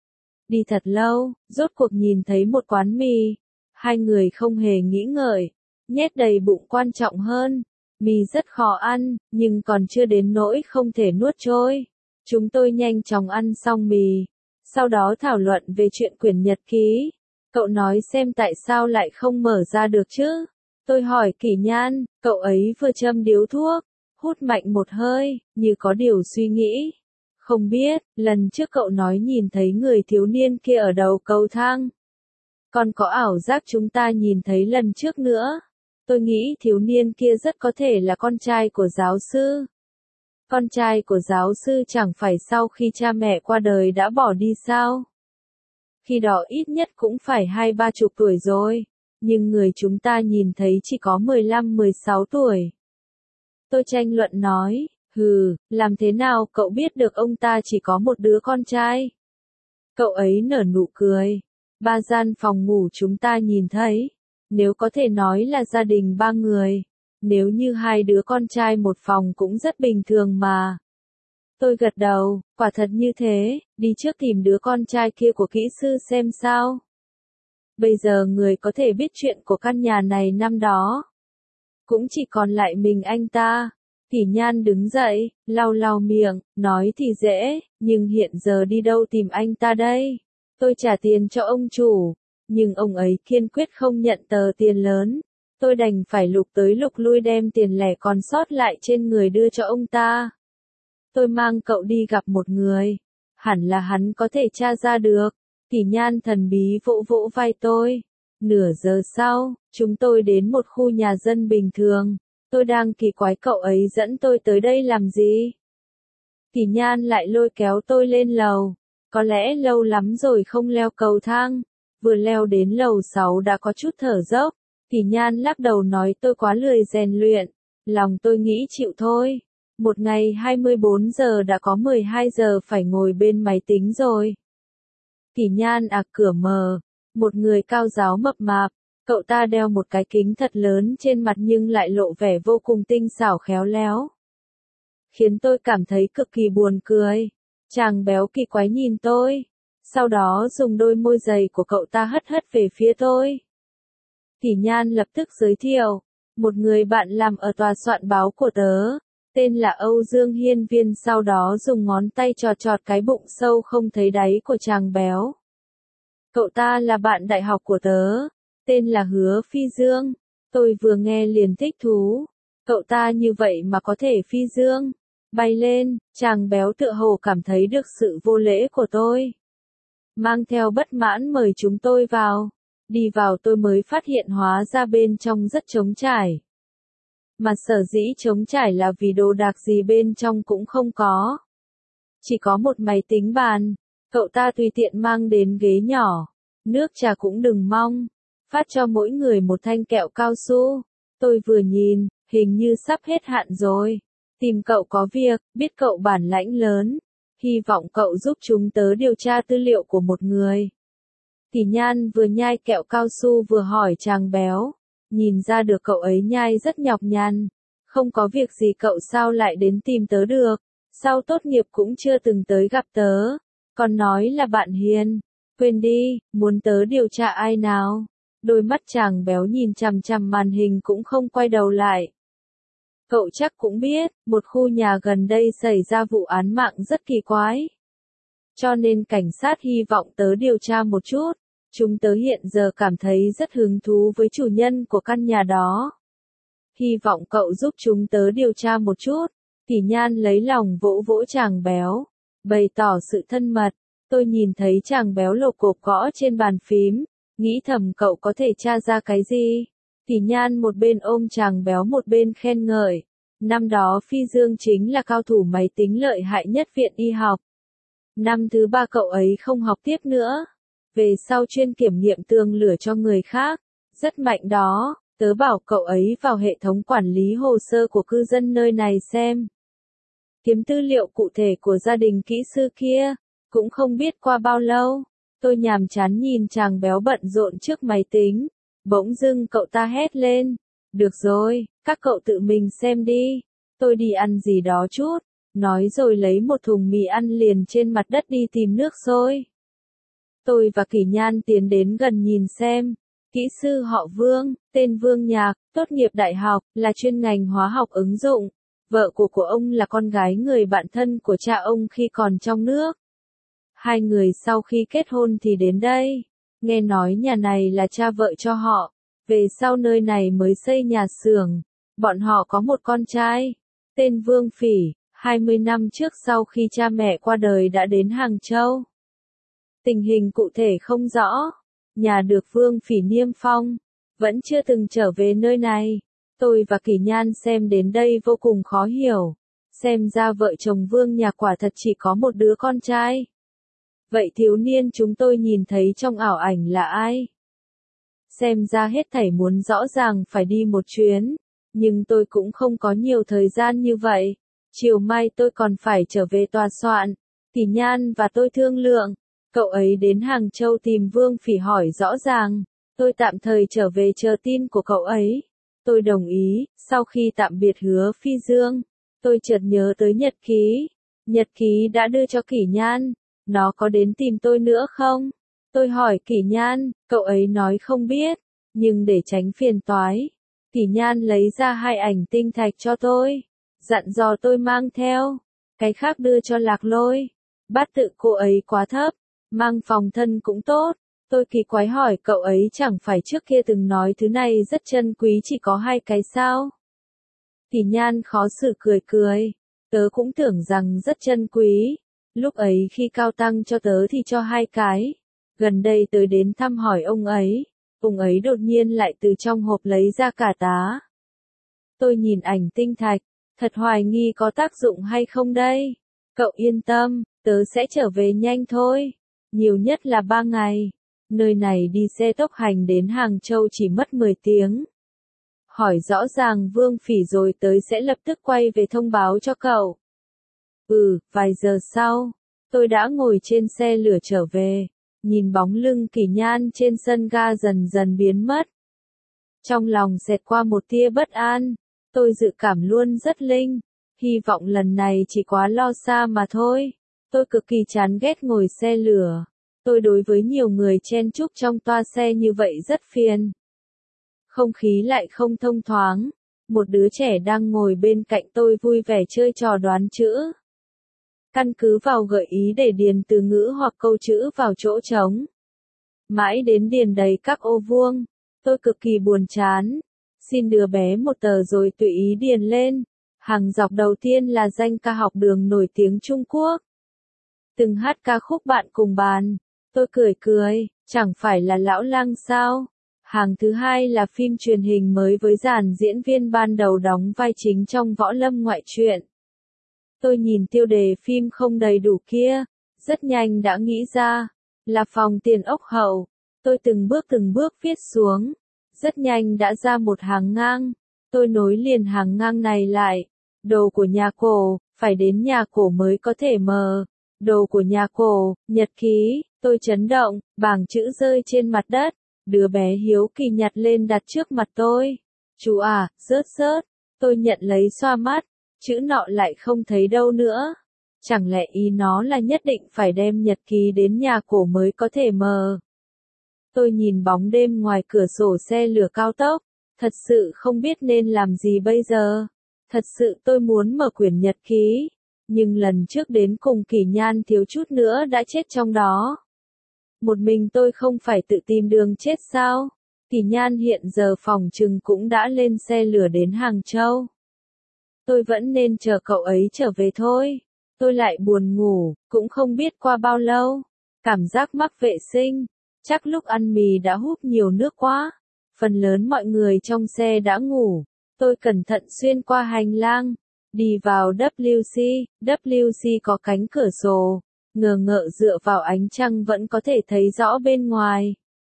Đi thật lâu, rốt cuộc nhìn thấy một quán mì. Hai người không hề nghĩ ngợi, nhét đầy bụng quan trọng hơn. Mì rất khó ăn, nhưng còn chưa đến nỗi không thể nuốt trôi. Chúng tôi nhanh chóng ăn xong mì. Sau đó thảo luận về chuyện quyển nhật ký. Cậu nói xem tại sao lại không mở ra được chứ? Tôi hỏi Kỷ Nhan, cậu ấy vừa châm điếu thuốc, hút mạnh một hơi, như có điều suy nghĩ. Không biết, lần trước cậu nói nhìn thấy người thiếu niên kia ở đầu cầu thang. Còn có ảo giác chúng ta nhìn thấy lần trước nữa. Tôi nghĩ thiếu niên kia rất có thể là con trai của giáo sư. Con trai của giáo sư chẳng phải sau khi cha mẹ qua đời đã bỏ đi sao? Khi đó ít nhất cũng phải hai ba chục tuổi rồi. Nhưng người chúng ta nhìn thấy chỉ có mười lăm mười sáu tuổi. Tôi tranh luận nói, hừ, làm thế nào cậu biết được ông ta chỉ có một đứa con trai? Cậu ấy nở nụ cười. Ba gian phòng ngủ chúng ta nhìn thấy. Nếu có thể nói là gia đình ba người. Nếu như hai đứa con trai một phòng cũng rất bình thường mà. Tôi gật đầu, quả thật như thế, đi trước tìm đứa con trai kia của kỹ sư xem sao. Bây giờ người có thể biết chuyện của căn nhà này năm đó. Cũng chỉ còn lại mình anh ta. Kỷ Nhan đứng dậy, lau lau miệng, nói thì dễ, nhưng hiện giờ đi đâu tìm anh ta đây? Tôi trả tiền cho ông chủ, nhưng ông ấy kiên quyết không nhận tờ tiền lớn. Tôi đành phải lục tới lục lui đem tiền lẻ còn sót lại trên người đưa cho ông ta. Tôi mang cậu đi gặp một người. Hẳn là hắn có thể tra ra được. Kỷ Nhan thần bí vỗ vỗ vai tôi. Nửa giờ sau, chúng tôi đến một khu nhà dân bình thường. Tôi đang kỳ quái cậu ấy dẫn tôi tới đây làm gì. Kỷ Nhan lại lôi kéo tôi lên lầu. Có lẽ lâu lắm rồi không leo cầu thang. Vừa leo đến lầu sáu đã có chút thở dốc. Kỷ Nhan lắc đầu nói tôi quá lười rèn luyện. Lòng tôi nghĩ chịu thôi. Một ngày hai mươi bốn giờ đã có mười hai giờ phải ngồi bên máy tính rồi. Kỷ Nhan à cửa mờ. Một người cao giáo mập mạp. Cậu ta đeo một cái kính thật lớn trên mặt nhưng lại lộ vẻ vô cùng tinh xảo khéo léo. Khiến tôi cảm thấy cực kỳ buồn cười. Chàng béo kỳ quái nhìn tôi. Sau đó dùng đôi môi dày của cậu ta hất hất về phía tôi. Kỷ Nhan lập tức giới thiệu. Một người bạn làm ở tòa soạn báo của tớ. Tên là Âu Dương Hiên Viên, sau đó dùng ngón tay trọt trọt cái bụng sâu không thấy đáy của chàng béo. Cậu ta là bạn đại học của tớ. Tên là Hứa Phi Dương. Tôi vừa nghe liền thích thú. Cậu ta như vậy mà có thể phi dương. Bay lên, chàng béo tựa hồ cảm thấy được sự vô lễ của tôi. Mang theo bất mãn mời chúng tôi vào. Đi vào tôi mới phát hiện hóa ra bên trong rất trống trải. Mà sở dĩ trống trải là vì đồ đạc gì bên trong cũng không có. Chỉ có một máy tính bàn. Cậu ta tùy tiện mang đến ghế nhỏ. Nước trà cũng đừng mong. Phát cho mỗi người một thanh kẹo cao su. Tôi vừa nhìn, hình như sắp hết hạn rồi. Tìm cậu có việc, biết cậu bản lãnh lớn. Hy vọng cậu giúp chúng tớ điều tra tư liệu của một người. Kỷ Nhan vừa nhai kẹo cao su vừa hỏi chàng béo. Nhìn ra được cậu ấy nhai rất nhọc nhằn. Không có việc gì cậu sao lại đến tìm tớ được. Sau tốt nghiệp cũng chưa từng tới gặp tớ. Còn nói là bạn hiền. Quên đi, muốn tớ điều tra ai nào. Đôi mắt chàng béo nhìn chằm chằm màn hình cũng không quay đầu lại. Cậu chắc cũng biết, một khu nhà gần đây xảy ra vụ án mạng rất kỳ quái. Cho nên cảnh sát hy vọng tớ điều tra một chút. Chúng tớ hiện giờ cảm thấy rất hứng thú với chủ nhân của căn nhà đó. Hy vọng cậu giúp chúng tớ điều tra một chút. Kỷ Nhan lấy lòng vỗ vỗ chàng béo. Bày tỏ sự thân mật. Tôi nhìn thấy chàng béo lộp cộp gõ trên bàn phím. Nghĩ thầm cậu có thể tra ra cái gì? Kỷ Nhan một bên ôm chàng béo một bên khen ngợi. Năm đó Phi Dương chính là cao thủ máy tính lợi hại nhất viện y học. Năm thứ ba cậu ấy không học tiếp nữa. Về sau chuyên kiểm nghiệm tường lửa cho người khác. Rất mạnh đó, tớ bảo cậu ấy vào hệ thống quản lý hồ sơ của cư dân nơi này xem. Kiếm tư liệu cụ thể của gia đình kỹ sư kia. Cũng không biết qua bao lâu. Tôi nhàm chán nhìn chàng béo bận rộn trước máy tính. Bỗng dưng cậu ta hét lên. Được rồi, các cậu tự mình xem đi. Tôi đi ăn gì đó chút. Nói rồi lấy một thùng mì ăn liền trên mặt đất đi tìm nước sôi. Tôi và Kỷ Nhan tiến đến gần nhìn xem. Kỹ sư họ Vương, tên Vương Nhạc, tốt nghiệp đại học, là chuyên ngành hóa học ứng dụng. Vợ của của ông là con gái người bạn thân của cha ông khi còn trong nước. Hai người sau khi kết hôn thì đến đây. Nghe nói nhà này là cha vợ cho họ. Về sau nơi này mới xây nhà xưởng. Bọn họ có một con trai. Tên Vương Phỉ, hai mươi năm trước sau khi cha mẹ qua đời đã đến Hàng Châu. Tình hình cụ thể không rõ. Nhà được Vương Phỉ niêm phong. Vẫn chưa từng trở về nơi này. Tôi và Kỷ Nhan xem đến đây vô cùng khó hiểu. Xem ra vợ chồng Vương Nhạc quả thật chỉ có một đứa con trai. Vậy thiếu niên chúng tôi nhìn thấy trong ảo ảnh là ai? Xem ra hết thảy muốn rõ ràng phải đi một chuyến. Nhưng tôi cũng không có nhiều thời gian như vậy. Chiều mai tôi còn phải trở về tòa soạn. Kỷ Nhan và tôi thương lượng. Cậu ấy đến Hàng Châu tìm Vương Phỉ hỏi rõ ràng. Tôi tạm thời trở về chờ tin của cậu ấy. Tôi đồng ý. Sau khi tạm biệt Hứa Phi Dương, tôi chợt nhớ tới nhật ký. Nhật ký đã đưa cho Kỷ Nhan. Nó có đến tìm tôi nữa không? Tôi hỏi Kỷ Nhan, cậu ấy nói không biết. Nhưng để tránh phiền toái, Kỷ Nhan lấy ra hai ảnh tinh thạch cho tôi. Dặn dò tôi mang theo. Cái khác đưa cho Lạc Lôi. Bát tự cô ấy quá thấp. Mang phòng thân cũng tốt. Tôi kỳ quái hỏi cậu ấy chẳng phải trước kia từng nói thứ này rất chân quý chỉ có hai cái sao? Kỷ Nhan khó xử cười cười. Tớ cũng tưởng rằng rất chân quý. Lúc ấy khi Cao Tăng cho tớ thì cho hai cái. Gần đây tớ đến thăm hỏi ông ấy. Ông ấy đột nhiên lại từ trong hộp lấy ra cả tá. Tôi nhìn ảnh tinh thạch. Thật hoài nghi có tác dụng hay không đây? Cậu yên tâm, tớ sẽ trở về nhanh thôi. Nhiều nhất là ba ngày. Nơi này đi xe tốc hành đến Hàng Châu chỉ mất mười tiếng. Hỏi rõ ràng Vương Phỉ rồi tới sẽ lập tức quay về thông báo cho cậu. Ừ, vài giờ sau, tôi đã ngồi trên xe lửa trở về, nhìn bóng lưng Kỷ Nhan trên sân ga dần dần biến mất. Trong lòng xẹt qua một tia bất an, tôi dự cảm luôn rất linh, hy vọng lần này chỉ quá lo xa mà thôi. Tôi cực kỳ chán ghét ngồi xe lửa. Tôi đối với nhiều người chen chúc trong toa xe như vậy rất phiền. Không khí lại không thông thoáng. Một đứa trẻ đang ngồi bên cạnh tôi vui vẻ chơi trò đoán chữ. Căn cứ vào gợi ý để điền từ ngữ hoặc câu chữ vào chỗ trống. Mãi đến điền đầy các ô vuông. Tôi cực kỳ buồn chán. Xin đứa bé một tờ rồi tùy ý điền lên. Hàng dọc đầu tiên là danh ca học đường nổi tiếng Trung Quốc. Từng hát ca khúc bạn cùng bàn. Tôi cười cười, chẳng phải là Lão Lang sao? Hàng thứ hai là phim truyền hình mới với dàn diễn viên ban đầu đóng vai chính trong Võ Lâm ngoại truyện. Tôi nhìn tiêu đề phim không đầy đủ kia, rất nhanh đã nghĩ ra, là Phòng Tiền Ốc Hậu. Tôi từng bước từng bước viết xuống, rất nhanh đã ra một hàng ngang. Tôi nối liền hàng ngang này lại. Đồ của nhà cổ, phải đến nhà cổ mới có thể mờ. Đồ của nhà cổ, nhật ký. Tôi chấn động, bảng chữ rơi trên mặt đất. Đứa bé hiếu kỳ nhặt lên đặt trước mặt tôi. Chú à, rớt rớt. Tôi nhận lấy xoa mắt. Chữ nọ lại không thấy đâu nữa. Chẳng lẽ ý nó là nhất định phải đem nhật ký đến nhà cổ mới có thể mờ. Tôi nhìn bóng đêm ngoài cửa sổ xe lửa cao tốc. Thật sự không biết nên làm gì bây giờ. Thật sự tôi muốn mở quyển nhật ký. Nhưng lần trước đến cùng Kỷ Nhan thiếu chút nữa đã chết trong đó. Một mình tôi không phải tự tìm đường chết sao? Kỷ Nhan hiện giờ phòng trừng cũng đã lên xe lửa đến Hàng Châu. Tôi vẫn nên chờ cậu ấy trở về thôi. Tôi lại buồn ngủ, cũng không biết qua bao lâu. Cảm giác mắc vệ sinh. Chắc lúc ăn mì đã húp nhiều nước quá. Phần lớn mọi người trong xe đã ngủ. Tôi cẩn thận xuyên qua hành lang. Đi vào W C. W C có cánh cửa sổ. Ngờ ngợ dựa vào ánh trăng vẫn có thể thấy rõ bên ngoài.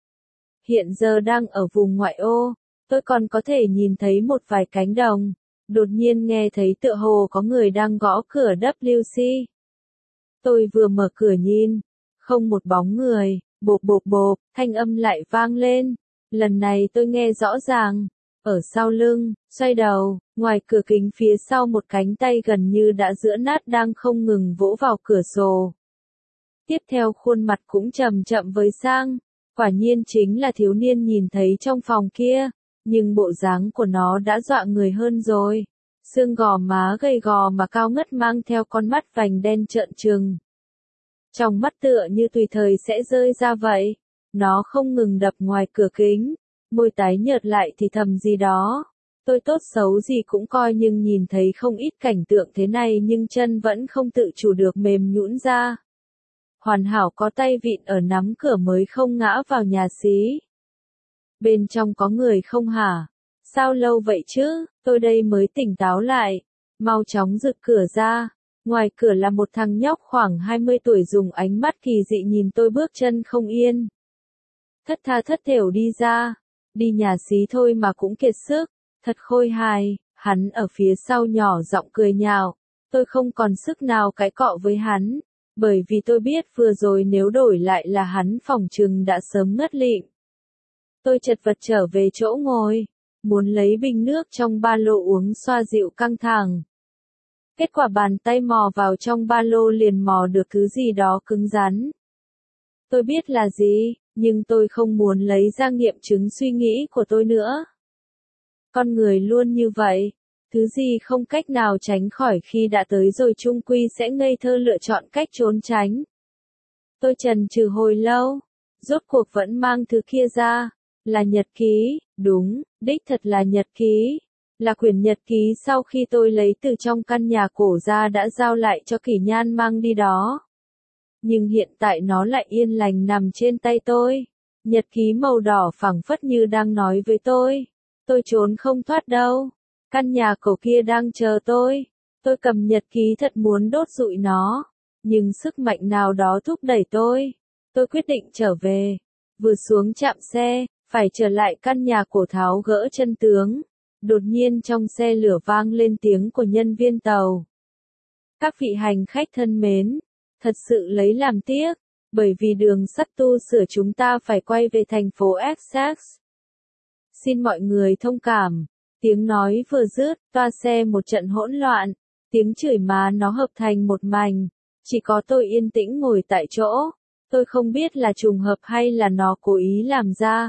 Hiện giờ đang ở vùng ngoại ô. Tôi còn có thể nhìn thấy một vài cánh đồng. Đột nhiên nghe thấy tựa hồ có người đang gõ cửa W C. Tôi vừa mở cửa nhìn. Không một bóng người. Bộp bộp bộp, thanh âm lại vang lên. Lần này tôi nghe rõ ràng. Ở sau lưng, xoay đầu, ngoài cửa kính phía sau một cánh tay gần như đã giữa nát đang không ngừng vỗ vào cửa sổ. Tiếp theo khuôn mặt cũng chậm chậm với sang. Quả nhiên chính là thiếu niên nhìn thấy trong phòng kia. Nhưng bộ dáng của nó đã dọa người hơn rồi. Xương gò má gầy gò mà cao ngất mang theo con mắt vành đen trợn trừng. Trong mắt tựa như tùy thời sẽ rơi ra vậy. Nó không ngừng đập ngoài cửa kính. Môi tái nhợt lại thì thầm gì đó. Tôi tốt xấu gì cũng coi nhưng nhìn thấy không ít cảnh tượng thế này nhưng chân vẫn không tự chủ được mềm nhũn ra. Hoàn hảo có tay vịn ở nắm cửa mới không ngã vào nhà xí. Bên trong có người không hả? Sao lâu vậy chứ? Tôi đây mới tỉnh táo lại. Mau chóng giựt cửa ra. Ngoài cửa là một thằng nhóc khoảng hai mươi tuổi dùng ánh mắt kỳ dị nhìn tôi bước chân không yên. Thất tha thất thểu đi ra. Đi nhà xí thôi mà cũng kiệt sức. Thật khôi hài. Hắn ở phía sau nhỏ giọng cười nhạo. Tôi không còn sức nào cãi cọ với hắn. Bởi vì tôi biết vừa rồi nếu đổi lại là hắn phỏng chừng đã sớm ngất lịm. Tôi chật vật trở về chỗ ngồi. Muốn lấy bình nước trong ba lô uống xoa dịu căng thẳng. Kết quả bàn tay mò vào trong ba lô liền mò được thứ gì đó cứng rắn. Tôi biết là gì, nhưng tôi không muốn lấy ra nghiệm chứng suy nghĩ của tôi nữa. Con người luôn như vậy, thứ gì không cách nào tránh khỏi khi đã tới rồi chung quy sẽ ngây thơ lựa chọn cách trốn tránh. Tôi chần chừ hồi lâu, rốt cuộc vẫn mang thứ kia ra, là nhật ký, đúng, đích thật là nhật ký. Là quyển nhật ký sau khi tôi lấy từ trong căn nhà cổ ra đã giao lại cho Kỷ Nhan mang đi đó. Nhưng hiện tại nó lại yên lành nằm trên tay tôi. Nhật ký màu đỏ phẳng phất như đang nói với tôi. Tôi trốn không thoát đâu. Căn nhà cổ kia đang chờ tôi. Tôi cầm nhật ký thật muốn đốt rụi nó. Nhưng sức mạnh nào đó thúc đẩy tôi. Tôi quyết định trở về. Vừa xuống trạm xe, phải trở lại căn nhà cổ tháo gỡ chân tướng. Đột nhiên trong xe lửa vang lên tiếng của nhân viên tàu. Các vị hành khách thân mến, thật sự lấy làm tiếc, bởi vì đường sắt tu sửa chúng ta phải quay về thành phố Essex. Xin mọi người thông cảm. Tiếng nói vừa dứt, toa xe một trận hỗn loạn, tiếng chửi má nó hợp thành một mảnh, chỉ có tôi yên tĩnh ngồi tại chỗ, tôi không biết là trùng hợp hay là nó cố ý làm ra.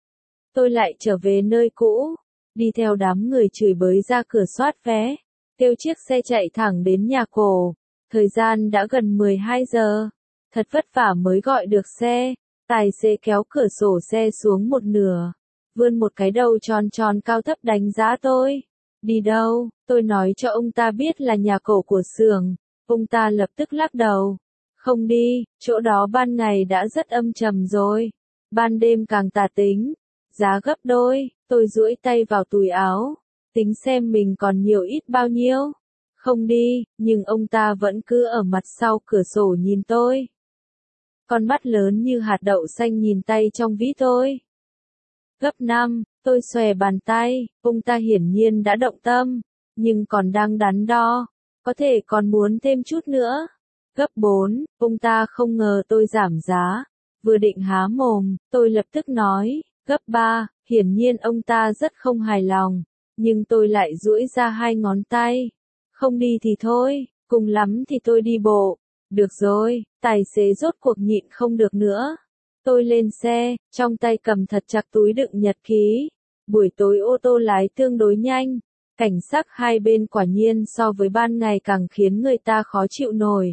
Tôi lại trở về nơi cũ. Đi theo đám người chửi bới ra cửa soát vé, kêu chiếc xe chạy thẳng đến nhà cổ. Thời gian đã gần mười hai giờ, thật vất vả mới gọi được xe. Tài xế kéo cửa sổ xe xuống một nửa, vươn một cái đầu tròn tròn cao thấp đánh giá tôi. Đi đâu? Tôi nói cho ông ta biết là nhà cổ của xưởng. Ông ta lập tức lắc đầu. Không đi, chỗ đó ban ngày đã rất âm trầm rồi, ban đêm càng tà tính. Giá gấp đôi. Tôi duỗi tay vào túi áo, tính xem mình còn nhiều ít bao nhiêu. Không đi, nhưng ông ta vẫn cứ ở mặt sau cửa sổ nhìn tôi. Con mắt lớn như hạt đậu xanh nhìn tay trong ví tôi. Gấp năm, tôi xòe bàn tay, ông ta hiển nhiên đã động tâm, nhưng còn đang đắn đo, có thể còn muốn thêm chút nữa. Gấp bốn, ông ta không ngờ tôi giảm giá, vừa định há mồm, tôi lập tức nói. Gấp ba, hiển nhiên ông ta rất không hài lòng, nhưng tôi lại duỗi ra hai ngón tay. Không đi thì thôi, cùng lắm thì tôi đi bộ. Được rồi, tài xế rốt cuộc nhịn không được nữa. Tôi lên xe, trong tay cầm thật chặt túi đựng nhật ký. Buổi tối ô tô lái tương đối nhanh, cảnh sắc hai bên quả nhiên so với ban ngày càng khiến người ta khó chịu nổi.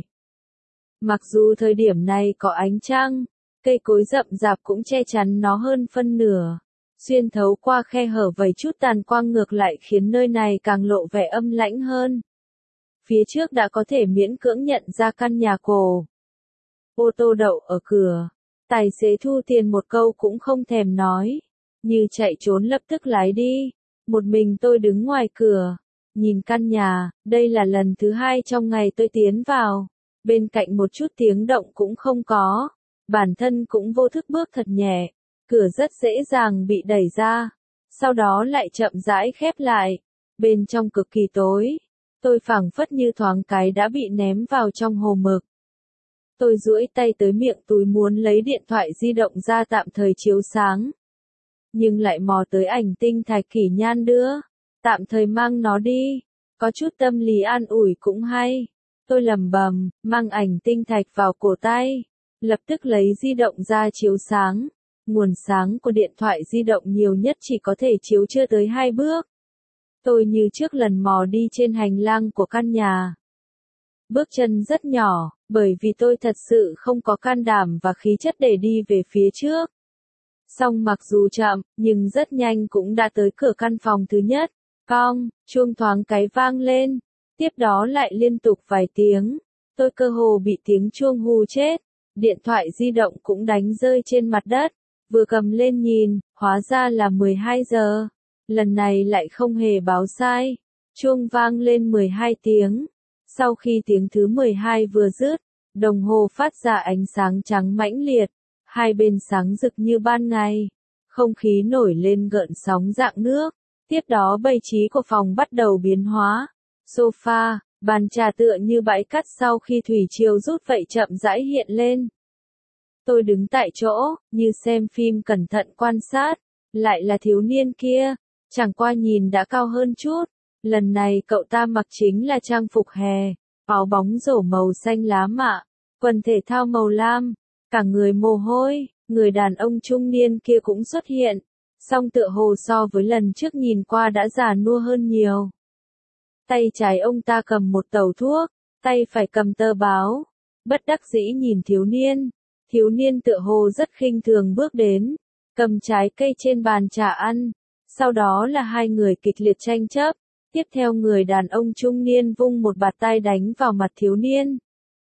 Mặc dù thời điểm này có ánh trăng, cây cối rậm rạp cũng che chắn nó hơn phân nửa. Xuyên thấu qua khe hở vầy chút tàn quang ngược lại khiến nơi này càng lộ vẻ âm lãnh hơn. Phía trước đã có thể miễn cưỡng nhận ra căn nhà cổ. Ô tô đậu ở cửa. Tài xế thu tiền một câu cũng không thèm nói. Như chạy trốn lập tức lái đi. Một mình tôi đứng ngoài cửa. Nhìn căn nhà, đây là lần thứ hai trong ngày tôi tiến vào. Bên cạnh một chút tiếng động cũng không có. Bản thân cũng vô thức bước thật nhẹ, cửa rất dễ dàng bị đẩy ra, sau đó lại chậm rãi khép lại. Bên trong cực kỳ tối, tôi phảng phất như thoáng cái đã bị ném vào trong hồ mực. Tôi duỗi tay tới miệng túi muốn lấy điện thoại di động ra tạm thời chiếu sáng. Nhưng lại mò tới ảnh tinh thạch Kỷ Nhan đưa. Tạm thời mang nó đi. Có chút tâm lý an ủi cũng hay. Tôi lầm bầm, mang ảnh tinh thạch vào cổ tay. Lập tức lấy di động ra chiếu sáng. Nguồn sáng của điện thoại di động nhiều nhất chỉ có thể chiếu chưa tới hai bước. Tôi như trước lần mò đi trên hành lang của căn nhà. Bước chân rất nhỏ, bởi vì tôi thật sự không có can đảm và khí chất để đi về phía trước. Song mặc dù chậm, nhưng rất nhanh cũng đã tới cửa căn phòng thứ nhất. Cong, chuông thoáng cái vang lên. Tiếp đó lại liên tục vài tiếng. Tôi cơ hồ bị tiếng chuông hù chết. Điện thoại di động cũng đánh rơi trên mặt đất. Vừa cầm lên nhìn, hóa ra là mười hai giờ. Lần này lại không hề báo sai. Chuông vang lên mười hai tiếng. Sau khi tiếng thứ mười hai vừa dứt, đồng hồ phát ra ánh sáng trắng mãnh liệt. Hai bên sáng rực như ban ngày. Không khí nổi lên gợn sóng dạng nước. Tiếp đó bày trí của phòng bắt đầu biến hóa. Sofa, bàn trà tựa như bãi cát sau khi thủy triều rút vậy chậm rãi hiện lên. Tôi đứng tại chỗ, như xem phim cẩn thận quan sát. Lại là thiếu niên kia. Chẳng qua nhìn đã cao hơn chút. Lần này cậu ta mặc chính là trang phục hè. Áo bóng rổ màu xanh lá mạ. Quần thể thao màu lam. Cả người mồ hôi. Người đàn ông trung niên kia cũng xuất hiện. Song tựa hồ so với lần trước nhìn qua đã già nua hơn nhiều. Tay trái ông ta cầm một tàu thuốc. Tay phải cầm tờ báo. Bất đắc dĩ nhìn thiếu niên. Thiếu niên tựa hồ rất khinh thường bước đến. Cầm trái cây trên bàn trà ăn. Sau đó là hai người kịch liệt tranh chấp. Tiếp theo người đàn ông trung niên vung một bạt tai đánh vào mặt thiếu niên.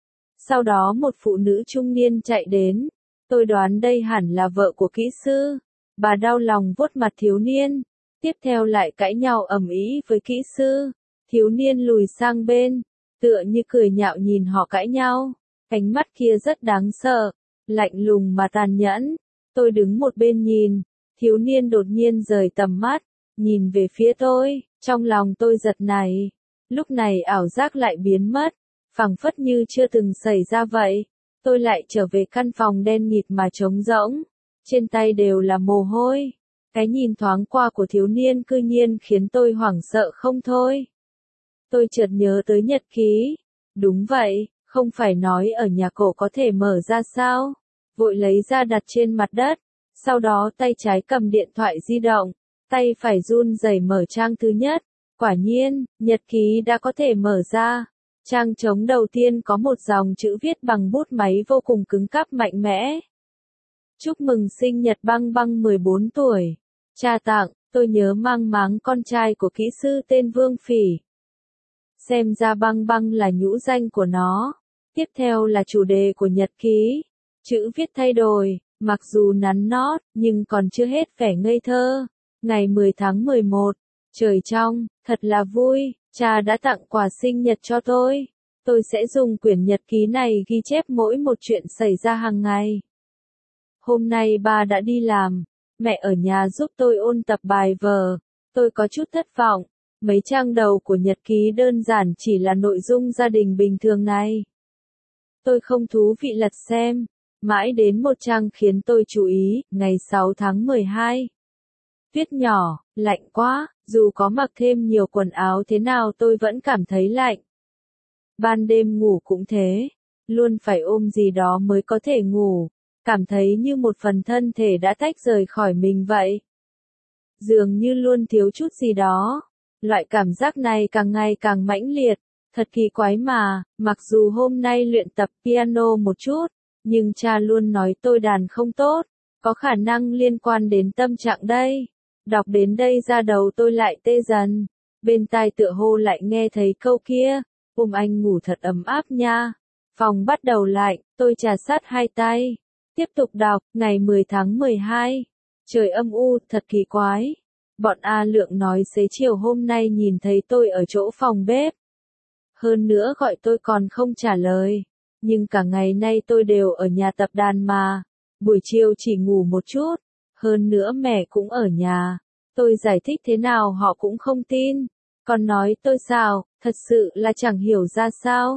Sau đó một phụ nữ trung niên chạy đến. Tôi đoán đây hẳn là vợ của kỹ sư. Bà đau lòng vuốt mặt thiếu niên. Tiếp theo lại cãi nhau ầm ĩ với kỹ sư. Thiếu niên lùi sang bên. Tựa như cười nhạo nhìn họ cãi nhau. Ánh mắt kia rất đáng sợ. Lạnh lùng mà tàn nhẫn. Tôi đứng một bên nhìn. Thiếu niên đột nhiên rời tầm mắt. Nhìn về phía tôi. Trong lòng tôi giật nảy. Lúc này ảo giác lại biến mất. Phảng phất như chưa từng xảy ra vậy. Tôi lại trở về căn phòng đen nghịt mà trống rỗng. Trên tay đều là mồ hôi. Cái nhìn thoáng qua của thiếu niên cư nhiên khiến tôi hoảng sợ không thôi. Tôi chợt nhớ tới nhật ký. Đúng vậy, không phải nói ở nhà cổ có thể mở ra sao? Vội lấy ra đặt trên mặt đất. Sau đó tay trái cầm điện thoại di động. Tay phải run rẩy mở trang thứ nhất. Quả nhiên, nhật ký đã có thể mở ra. Trang trống đầu tiên có một dòng chữ viết bằng bút máy vô cùng cứng cáp mạnh mẽ. Chúc mừng sinh nhật Băng Băng mười bốn tuổi. Cha tặng, tôi nhớ mang máng con trai của kỹ sư tên Vương Phỉ. Xem ra Băng Băng là nhũ danh của nó. Tiếp theo là chủ đề của nhật ký. Chữ viết thay đổi, mặc dù nắn nót, nhưng còn chưa hết vẻ ngây thơ. Ngày mười tháng mười một, trời trong, thật là vui, cha đã tặng quà sinh nhật cho tôi. Tôi sẽ dùng quyển nhật ký này ghi chép mỗi một chuyện xảy ra hàng ngày. Hôm nay ba đã đi làm, mẹ ở nhà giúp tôi ôn tập bài vở. Tôi có chút thất vọng, mấy trang đầu của nhật ký đơn giản chỉ là nội dung gia đình bình thường này. Tôi không thú vị lật xem, mãi đến một trang khiến tôi chú ý, ngày sáu tháng mười hai. Viết nhỏ, lạnh quá, dù có mặc thêm nhiều quần áo thế nào tôi vẫn cảm thấy lạnh. Ban đêm ngủ cũng thế, luôn phải ôm gì đó mới có thể ngủ, cảm thấy như một phần thân thể đã tách rời khỏi mình vậy. Dường như luôn thiếu chút gì đó, loại cảm giác này càng ngày càng mãnh liệt, thật kỳ quái mà, mặc dù hôm nay luyện tập piano một chút, nhưng cha luôn nói tôi đàn không tốt, có khả năng liên quan đến tâm trạng đây. Đọc đến đây ra đầu tôi lại tê dần, bên tai tựa hồ lại nghe thấy câu kia, ôm anh ngủ thật ấm áp nha. Phòng bắt đầu lạnh, tôi trà sát hai tay, tiếp tục đọc, ngày mười tháng mười hai, trời âm u, thật kỳ quái. Bọn A Lượng nói xế chiều hôm nay nhìn thấy tôi ở chỗ phòng bếp. Hơn nữa gọi tôi còn không trả lời, nhưng cả ngày nay tôi đều ở nhà tập đàn mà, buổi chiều chỉ ngủ một chút. Hơn nữa mẹ cũng ở nhà. Tôi giải thích thế nào họ cũng không tin. Còn nói tôi sao, thật sự là chẳng hiểu ra sao.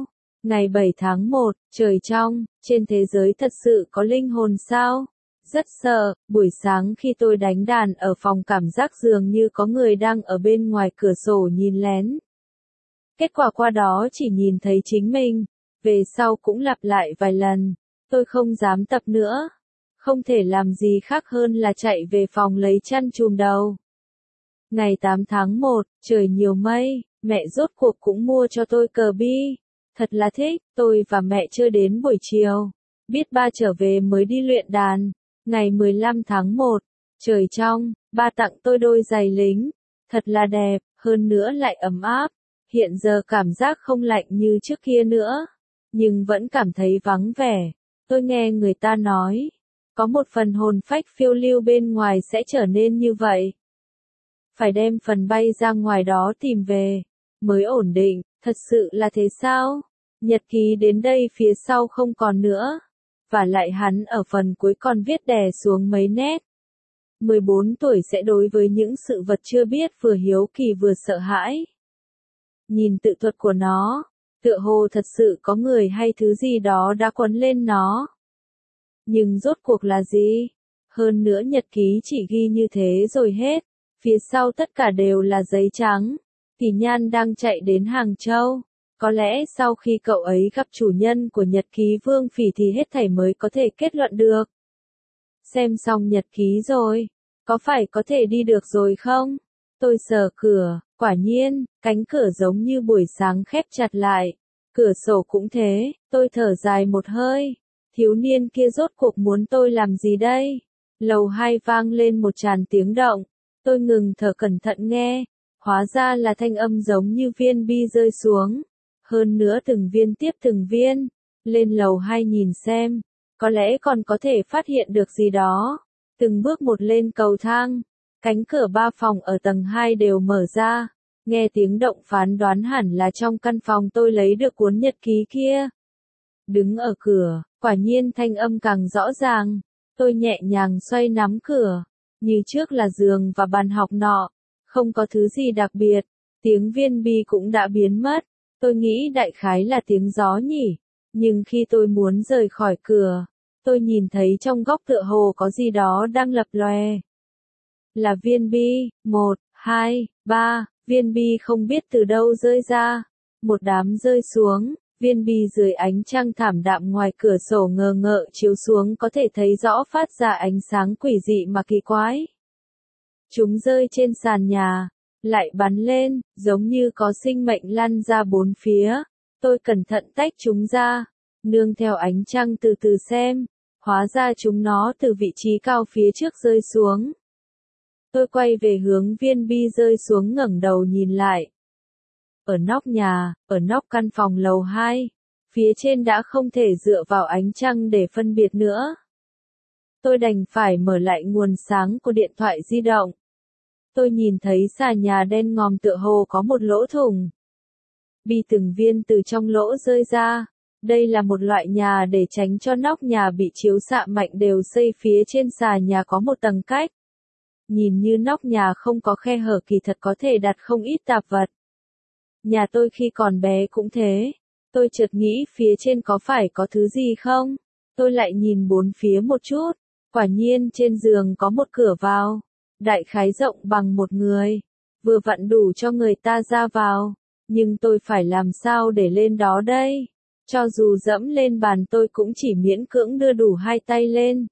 Ngày bảy tháng một, trời trong, trên thế giới thật sự có linh hồn sao? Rất sợ, buổi sáng khi tôi đánh đàn ở phòng cảm giác dường như có người đang ở bên ngoài cửa sổ nhìn lén. Kết quả qua đó chỉ nhìn thấy chính mình, về sau cũng lặp lại vài lần, tôi không dám tập nữa. Không thể làm gì khác hơn là chạy về phòng lấy chăn trùm đầu. Ngày tám tháng một, trời nhiều mây, mẹ rốt cuộc cũng mua cho tôi cờ bi. Thật là thích, tôi và mẹ chơi đến buổi chiều. Biết ba trở về mới đi luyện đàn. Ngày mười lăm tháng một, trời trong, ba tặng tôi đôi giày lính. Thật là đẹp, hơn nữa lại ấm áp. Hiện giờ cảm giác không lạnh như trước kia nữa. Nhưng vẫn cảm thấy vắng vẻ. Tôi nghe người ta nói, có một phần hồn phách phiêu lưu bên ngoài sẽ trở nên như vậy. Phải đem phần bay ra ngoài đó tìm về, mới ổn định, thật sự là thế sao? Nhật ký đến đây phía sau không còn nữa. Và lại hắn ở phần cuối còn viết đè xuống mấy nét. mười bốn tuổi sẽ đối với những sự vật chưa biết vừa hiếu kỳ vừa sợ hãi. Nhìn tự thuật của nó, tựa hồ thật sự có người hay thứ gì đó đã quấn lên nó. Nhưng rốt cuộc là gì? Hơn nữa nhật ký chỉ ghi như thế rồi hết. Phía sau tất cả đều là giấy trắng. Thì Nhan đang chạy đến Hàng Châu. Có lẽ sau khi cậu ấy gặp chủ nhân của nhật ký Vương Phỉ thì hết thảy mới có thể kết luận được. Xem xong nhật ký rồi. Có phải có thể đi được rồi không? Tôi sờ cửa, quả nhiên, cánh cửa giống như buổi sáng khép chặt lại. Cửa sổ cũng thế, tôi thở dài một hơi. Thiếu niên kia rốt cuộc muốn tôi làm gì đây? Lầu hai vang lên một tràn tiếng động. Tôi ngừng thở cẩn thận nghe. Hóa ra là thanh âm giống như viên bi rơi xuống. Hơn nữa từng viên tiếp từng viên. Lên lầu hai nhìn xem. Có lẽ còn có thể phát hiện được gì đó. Từng bước một lên cầu thang. Cánh cửa ba phòng ở tầng hai đều mở ra. Nghe tiếng động phán đoán hẳn là trong căn phòng tôi lấy được cuốn nhật ký kia. Đứng ở cửa, quả nhiên thanh âm càng rõ ràng. Tôi nhẹ nhàng xoay nắm cửa. Như trước là giường và bàn học nọ. Không có thứ gì đặc biệt. Tiếng viên bi cũng đã biến mất. Tôi nghĩ đại khái là tiếng gió nhỉ. Nhưng khi tôi muốn rời khỏi cửa, tôi nhìn thấy trong góc tựa hồ có gì đó đang lập lòe. Là viên bi, một, hai, ba, viên bi không biết từ đâu rơi ra. Một đám rơi xuống, viên bi dưới ánh trăng thảm đạm ngoài cửa sổ ngờ ngợ chiếu xuống có thể thấy rõ phát ra ánh sáng quỷ dị mà kỳ quái. Chúng rơi trên sàn nhà, lại bắn lên, giống như có sinh mệnh lăn ra bốn phía. Tôi cẩn thận tách chúng ra, nương theo ánh trăng từ từ xem, hóa ra chúng nó từ vị trí cao phía trước rơi xuống. Tôi quay về hướng viên bi rơi xuống ngẩng đầu nhìn lại. Ở nóc nhà, ở nóc căn phòng lầu hai, phía trên đã không thể dựa vào ánh trăng để phân biệt nữa. Tôi đành phải mở lại nguồn sáng của điện thoại di động. Tôi nhìn thấy sàn nhà đen ngòm tựa hồ có một lỗ thủng. Bi từng viên từ trong lỗ rơi ra. Đây là một loại nhà để tránh cho nóc nhà bị chiếu xạ mạnh đều xây phía trên sàn nhà có một tầng cách. Nhìn như nóc nhà không có khe hở kỳ thật có thể đặt không ít tạp vật. Nhà tôi khi còn bé cũng thế. Tôi chợt nghĩ phía trên có phải có thứ gì không? Tôi lại nhìn bốn phía một chút. Quả nhiên trên giường có một cửa vào. Đại khái rộng bằng một người. Vừa vặn đủ cho người ta ra vào. Nhưng tôi phải làm sao để lên đó đây? Cho dù dẫm lên bàn tôi cũng chỉ miễn cưỡng đưa đủ hai tay lên.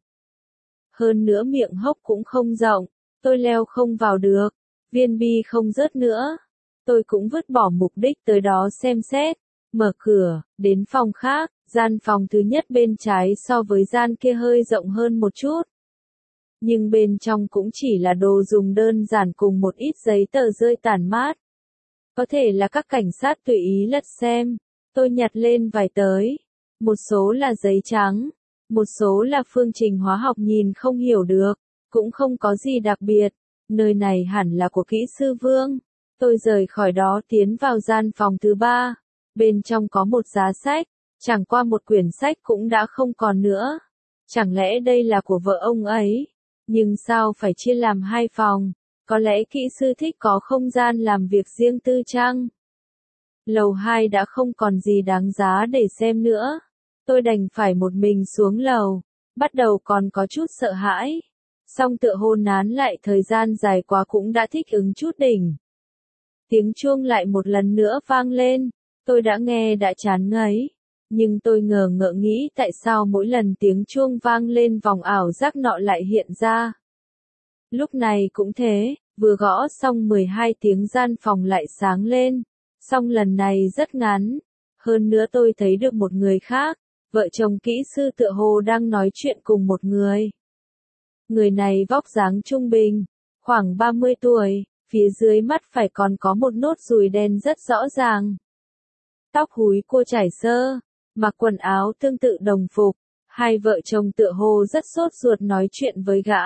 Hơn nữa miệng hốc cũng không rộng. Tôi leo không vào được. Viên bi không rớt nữa. Tôi cũng vứt bỏ mục đích tới đó xem xét. Mở cửa, đến phòng khác. Gian phòng thứ nhất bên trái so với gian kia hơi rộng hơn một chút. Nhưng bên trong cũng chỉ là đồ dùng đơn giản cùng một ít giấy tờ rơi tản mát. Có thể là các cảnh sát tùy ý lật xem. Tôi nhặt lên vài tới. Một số là giấy trắng. Một số là phương trình hóa học nhìn không hiểu được. Cũng không có gì đặc biệt. Nơi này hẳn là của kỹ sư Vương. Tôi rời khỏi đó tiến vào gian phòng thứ ba. Bên trong có một giá sách. Chẳng qua một quyển sách cũng đã không còn nữa. Chẳng lẽ đây là của vợ ông ấy? Nhưng sao phải chia làm hai phòng? Có lẽ kỹ sư thích có không gian làm việc riêng tư chăng? Lầu hai đã không còn gì đáng giá để xem nữa. Tôi đành phải một mình xuống lầu. Bắt đầu còn có chút sợ hãi. Xong tựa hồ nán lại thời gian dài quá cũng đã thích ứng chút đỉnh. Tiếng chuông lại một lần nữa vang lên. Tôi đã nghe đã chán ngấy. Nhưng tôi ngờ ngợ nghĩ tại sao mỗi lần tiếng chuông vang lên vòng ảo giác nọ lại hiện ra. Lúc này cũng thế, vừa gõ xong mười hai tiếng gian phòng lại sáng lên. Xong lần này rất ngắn. Hơn nữa tôi thấy được một người khác. Vợ chồng kỹ sư tựa hồ đang nói chuyện cùng một người. Người này vóc dáng trung bình, khoảng ba mươi tuổi, phía dưới mắt phải còn có một nốt ruồi đen rất rõ ràng. Tóc húi cua trải sơ, mặc quần áo tương tự đồng phục, hai vợ chồng tựa hồ rất sốt ruột nói chuyện với gã.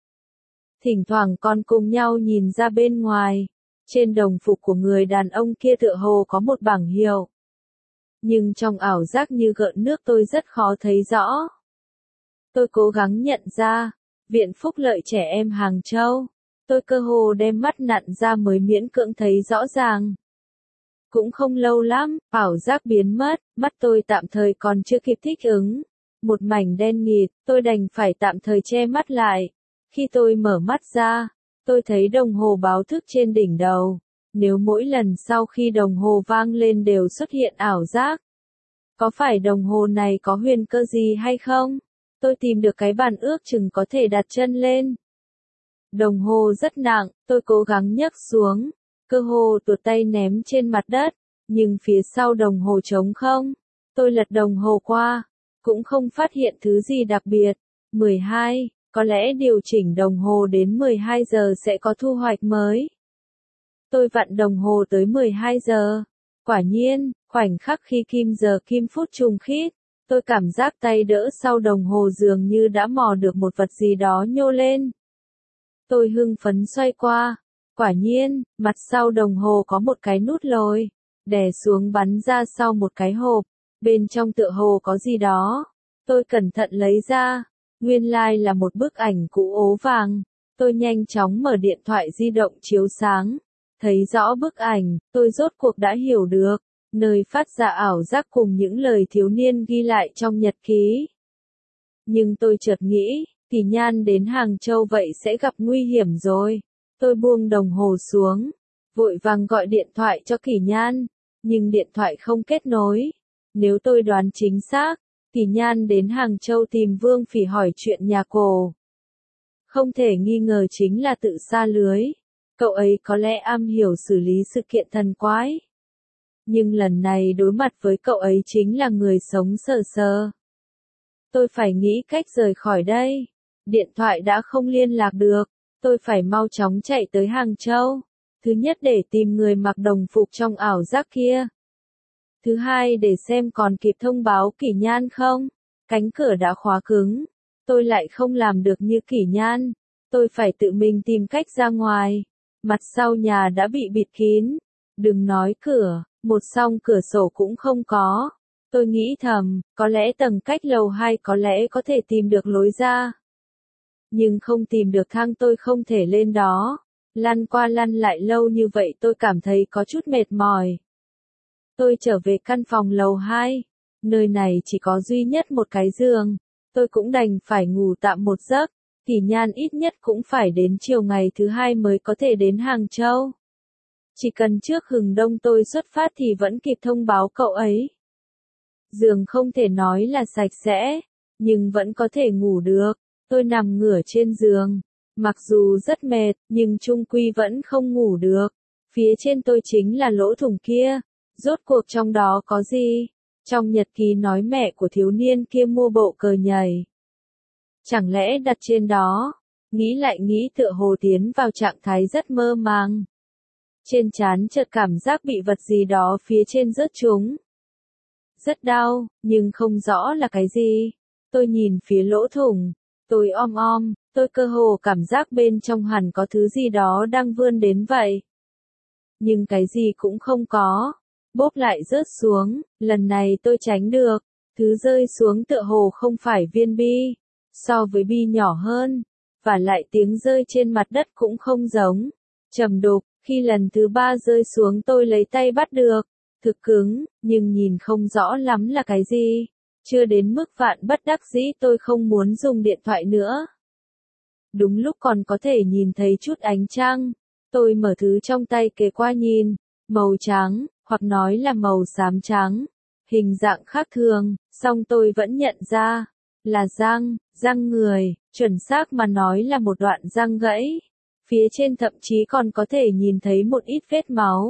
Thỉnh thoảng còn cùng nhau nhìn ra bên ngoài, trên đồng phục của người đàn ông kia tựa hồ có một bảng hiệu. Nhưng trong ảo giác như gợn nước tôi rất khó thấy rõ. Tôi cố gắng nhận ra, Viện Phúc Lợi Trẻ Em Hàng Châu. Tôi cơ hồ đem mắt nặn ra mới miễn cưỡng thấy rõ ràng. Cũng không lâu lắm, ảo giác biến mất, mắt tôi tạm thời còn chưa kịp thích ứng. Một mảnh đen nghịt, tôi đành phải tạm thời che mắt lại. Khi tôi mở mắt ra, tôi thấy đồng hồ báo thức trên đỉnh đầu. Nếu mỗi lần sau khi đồng hồ vang lên đều xuất hiện ảo giác, có phải đồng hồ này có huyền cơ gì hay không? Tôi tìm được cái bàn ước chừng có thể đặt chân lên. Đồng hồ rất nặng, tôi cố gắng nhấc xuống, cơ hồ tuột tay ném trên mặt đất, nhưng phía sau đồng hồ trống không. Tôi lật đồng hồ qua, cũng không phát hiện thứ gì đặc biệt. mười hai, có lẽ điều chỉnh đồng hồ đến mười hai giờ sẽ có thu hoạch mới. Tôi vặn đồng hồ tới mười hai giờ. Quả nhiên, khoảnh khắc khi kim giờ kim phút trùng khít, tôi cảm giác tay đỡ sau đồng hồ dường như đã mò được một vật gì đó nhô lên. Tôi hưng phấn xoay qua. Quả nhiên, mặt sau đồng hồ có một cái nút lồi, đè xuống bắn ra sau một cái hộp. Bên trong tựa hồ có gì đó. Tôi cẩn thận lấy ra. Nguyên lai là một bức ảnh cũ ố vàng. Tôi nhanh chóng mở điện thoại di động chiếu sáng. Thấy rõ bức ảnh, tôi rốt cuộc đã hiểu được, nơi phát ra ảo giác cùng những lời thiếu niên ghi lại trong nhật ký. Nhưng tôi chợt nghĩ, Kỳ Nhan đến Hàng Châu vậy sẽ gặp nguy hiểm rồi. Tôi buông đồng hồ xuống, vội vàng gọi điện thoại cho Kỳ Nhan, nhưng điện thoại không kết nối. Nếu tôi đoán chính xác, Kỳ Nhan đến Hàng Châu tìm Vương Phỉ hỏi chuyện nhà cổ. Không thể nghi ngờ chính là tự sa lưới. Cậu ấy có lẽ am hiểu xử lý sự kiện thần quái. Nhưng lần này đối mặt với cậu ấy chính là người sống sờ sờ. Tôi phải nghĩ cách rời khỏi đây. Điện thoại đã không liên lạc được. Tôi phải mau chóng chạy tới Hàng Châu. Thứ nhất để tìm người mặc đồng phục trong ảo giác kia. Thứ hai để xem còn kịp thông báo Kỳ Nhan không. Cánh cửa đã khóa cứng. Tôi lại không làm được như Kỳ Nhan. Tôi phải tự mình tìm cách ra ngoài. Mặt sau nhà đã bị bịt kín. Đừng nói cửa, một song cửa sổ cũng không có. Tôi nghĩ thầm, có lẽ tầng cách lầu hai có lẽ có thể tìm được lối ra. Nhưng không tìm được thang tôi không thể lên đó. Lăn qua lăn lại lâu như vậy tôi cảm thấy có chút mệt mỏi. Tôi trở về căn phòng lầu hai. Nơi này chỉ có duy nhất một cái giường. Tôi cũng đành phải ngủ tạm một giấc. Kỳ Nhan ít nhất cũng phải đến chiều ngày thứ hai mới có thể đến Hàng Châu. Chỉ cần trước hừng đông tôi xuất phát thì vẫn kịp thông báo cậu ấy. Giường không thể nói là sạch sẽ, nhưng vẫn có thể ngủ được. Tôi nằm ngửa trên giường. Mặc dù rất mệt, nhưng chung quy vẫn không ngủ được. Phía trên tôi chính là lỗ thủng kia. Rốt cuộc trong đó có gì? Trong nhật ký nói mẹ của thiếu niên kia mua bộ cờ nhảy. Chẳng lẽ đặt trên đó? Nghĩ lại nghĩ tựa hồ tiến vào trạng thái rất mơ màng. Trên trán chợt cảm giác bị vật gì đó phía trên rớt trúng. Rất đau, nhưng không rõ là cái gì. Tôi nhìn phía lỗ thủng. Tôi om om, tôi cơ hồ cảm giác bên trong hẳn có thứ gì đó đang vươn đến vậy. Nhưng cái gì cũng không có. Bốp lại rớt xuống, lần này tôi tránh được. Thứ rơi xuống tựa hồ không phải viên bi. So với bi nhỏ hơn, và lại tiếng rơi trên mặt đất cũng không giống. Trầm đục, khi lần thứ ba rơi xuống tôi lấy tay bắt được. thực cứng, nhưng nhìn không rõ lắm là cái gì. Chưa đến mức vạn bất đắc dĩ tôi không muốn dùng điện thoại nữa. Đúng lúc còn có thể nhìn thấy chút ánh trăng, tôi mở thứ trong tay kề qua nhìn, màu trắng, hoặc nói là màu xám trắng, hình dạng khác thường, song tôi vẫn nhận ra, là răng, răng người, chuẩn xác mà nói là một đoạn răng gãy. Phía trên thậm chí còn có thể nhìn thấy một ít vết máu.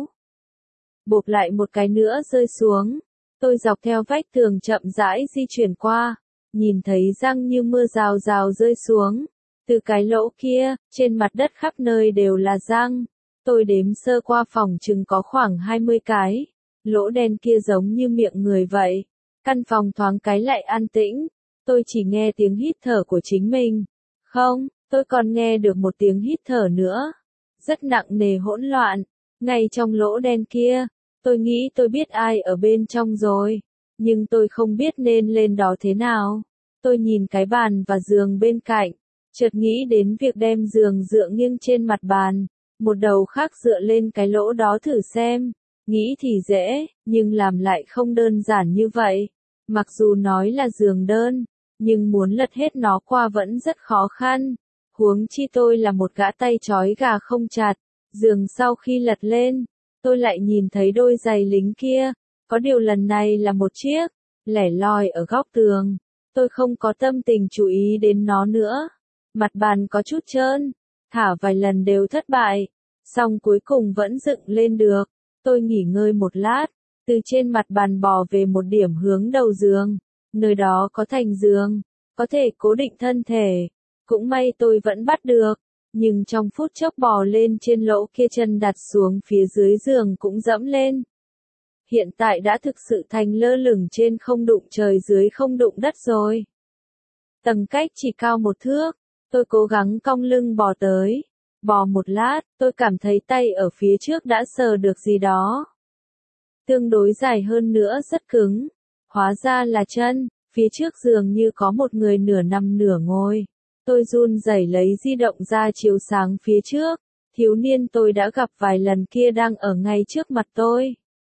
Bộp lại một cái nữa rơi xuống. Tôi dọc theo vách tường chậm rãi di chuyển qua, nhìn thấy răng như mưa rào rào rơi xuống. Từ cái lỗ kia, trên mặt đất khắp nơi đều là răng. Tôi đếm sơ qua phòng chừng có khoảng hai mươi cái. Lỗ đen kia giống như miệng người vậy. Căn phòng thoáng cái lại an tĩnh. Tôi chỉ nghe tiếng hít thở của chính mình. Không, tôi còn nghe được một tiếng hít thở nữa. Rất nặng nề hỗn loạn. Ngay trong lỗ đen kia, tôi nghĩ tôi biết ai ở bên trong rồi. Nhưng tôi không biết nên lên đó thế nào. Tôi nhìn cái bàn và giường bên cạnh. Chợt nghĩ đến việc đem giường dựa nghiêng trên mặt bàn. Một đầu khác dựa lên cái lỗ đó thử xem. Nghĩ thì dễ, nhưng làm lại không đơn giản như vậy. Mặc dù nói là giường đơn, nhưng muốn lật hết nó qua vẫn rất khó khăn. Huống chi tôi là một gã tay trói gà không chặt. Giường sau khi lật lên, tôi lại nhìn thấy đôi giày lính kia. Có điều lần này là một chiếc, lẻ loi ở góc tường. Tôi không có tâm tình chú ý đến nó nữa. Mặt bàn có chút trơn, thả vài lần đều thất bại. Xong cuối cùng vẫn dựng lên được. Tôi nghỉ ngơi một lát, từ trên mặt bàn bò về một điểm hướng đầu giường. Nơi đó có thành giường, có thể cố định thân thể. Cũng may tôi vẫn bắt được. Nhưng trong phút chốc bò lên trên lỗ kia chân đặt xuống phía dưới giường cũng dẫm lên. Hiện tại đã thực sự thành lơ lửng trên không đụng trời dưới không đụng đất rồi. Tầng cách chỉ cao một thước. Tôi cố gắng cong lưng bò tới. Bò một lát, tôi cảm thấy tay ở phía trước đã sờ được gì đó. Tương đối dài hơn nữa rất cứng. Hóa ra là chân, phía trước giường như có một người nửa nằm nửa ngồi. Tôi run rẩy lấy di động ra chiếu sáng phía trước. Thiếu niên tôi đã gặp vài lần kia đang ở ngay trước mặt tôi.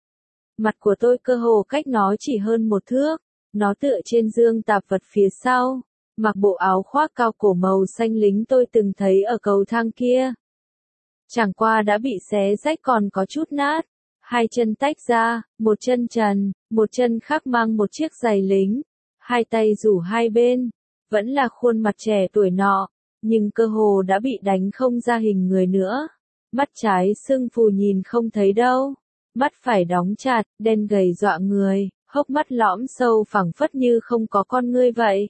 Mặt của tôi cơ hồ cách nó chỉ hơn một thước. Nó tựa trên giường tạp vật phía sau. Mặc bộ áo khoác cao cổ màu xanh lính tôi từng thấy ở cầu thang kia. Chẳng qua đã bị xé rách còn có chút nát. Hai chân tách ra, một chân trần, một chân khác mang một chiếc giày lính. Hai tay rủ hai bên. Vẫn là khuôn mặt trẻ tuổi nọ, nhưng cơ hồ đã bị đánh không ra hình người nữa. Mắt trái sưng phù nhìn không thấy đâu. Mắt phải đóng chặt, đen gầy dọa người, hốc mắt lõm sâu phẳng phất như không có con ngươi vậy.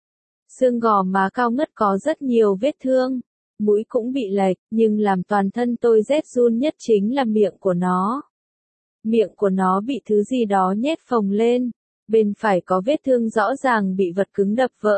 Xương gò má cao ngất có rất nhiều vết thương. Mũi cũng bị lệch, nhưng làm toàn thân tôi rét run nhất chính là miệng của nó. Miệng của nó bị thứ gì đó nhét phồng lên. Bên phải có vết thương rõ ràng bị vật cứng đập vỡ.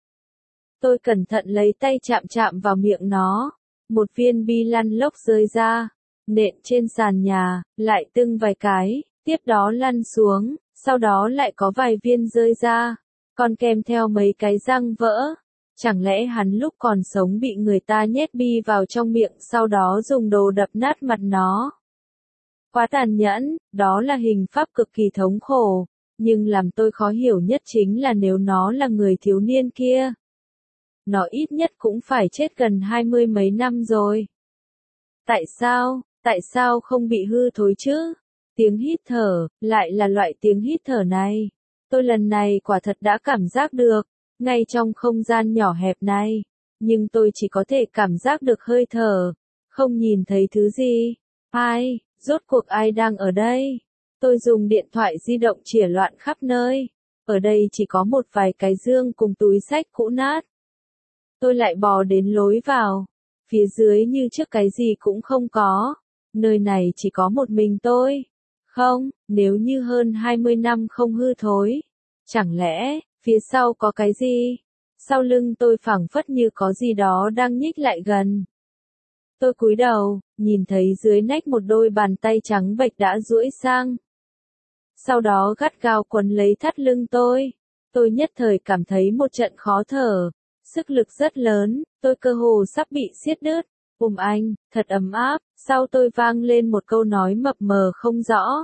Tôi cẩn thận lấy tay chạm chạm vào miệng nó. Một viên bi lăn lốc rơi ra. Nện trên sàn nhà, lại tưng vài cái, tiếp đó lăn xuống, sau đó lại có vài viên rơi ra. Còn kèm theo mấy cái răng vỡ. Chẳng lẽ hắn lúc còn sống bị người ta nhét bi vào trong miệng sau đó dùng đồ đập nát mặt nó. Quá tàn nhẫn, đó là hình pháp cực kỳ thống khổ. Nhưng làm tôi khó hiểu nhất chính là nếu nó là người thiếu niên kia. Nó ít nhất cũng phải chết gần hai mươi mấy năm rồi. Tại sao, tại sao không bị hư thối chứ? Tiếng hít thở, lại là loại tiếng hít thở này. Tôi lần này quả thật đã cảm giác được, ngay trong không gian nhỏ hẹp này. Nhưng tôi chỉ có thể cảm giác được hơi thở, không nhìn thấy thứ gì. Ai, rốt cuộc ai đang ở đây? Tôi dùng điện thoại di động chìa loạn khắp nơi. Ở đây chỉ có một vài cái dương cùng túi xách cũ nát. Tôi lại bò đến lối vào. Phía dưới như trước cái gì cũng không có. Nơi này chỉ có một mình tôi. Không, nếu như hơn hai mươi năm không hư thối. Chẳng lẽ, phía sau có cái gì? Sau lưng tôi phảng phất như có gì đó đang nhích lại gần. Tôi cúi đầu, nhìn thấy dưới nách một đôi bàn tay trắng bệch đã duỗi sang. Sau đó gắt gao quấn lấy thắt lưng tôi. Tôi nhất thời cảm thấy một trận khó thở. Sức lực rất lớn, tôi cơ hồ sắp bị xiết đứt. Ôm anh, thật ấm áp. Sau tôi vang lên một câu nói mập mờ không rõ.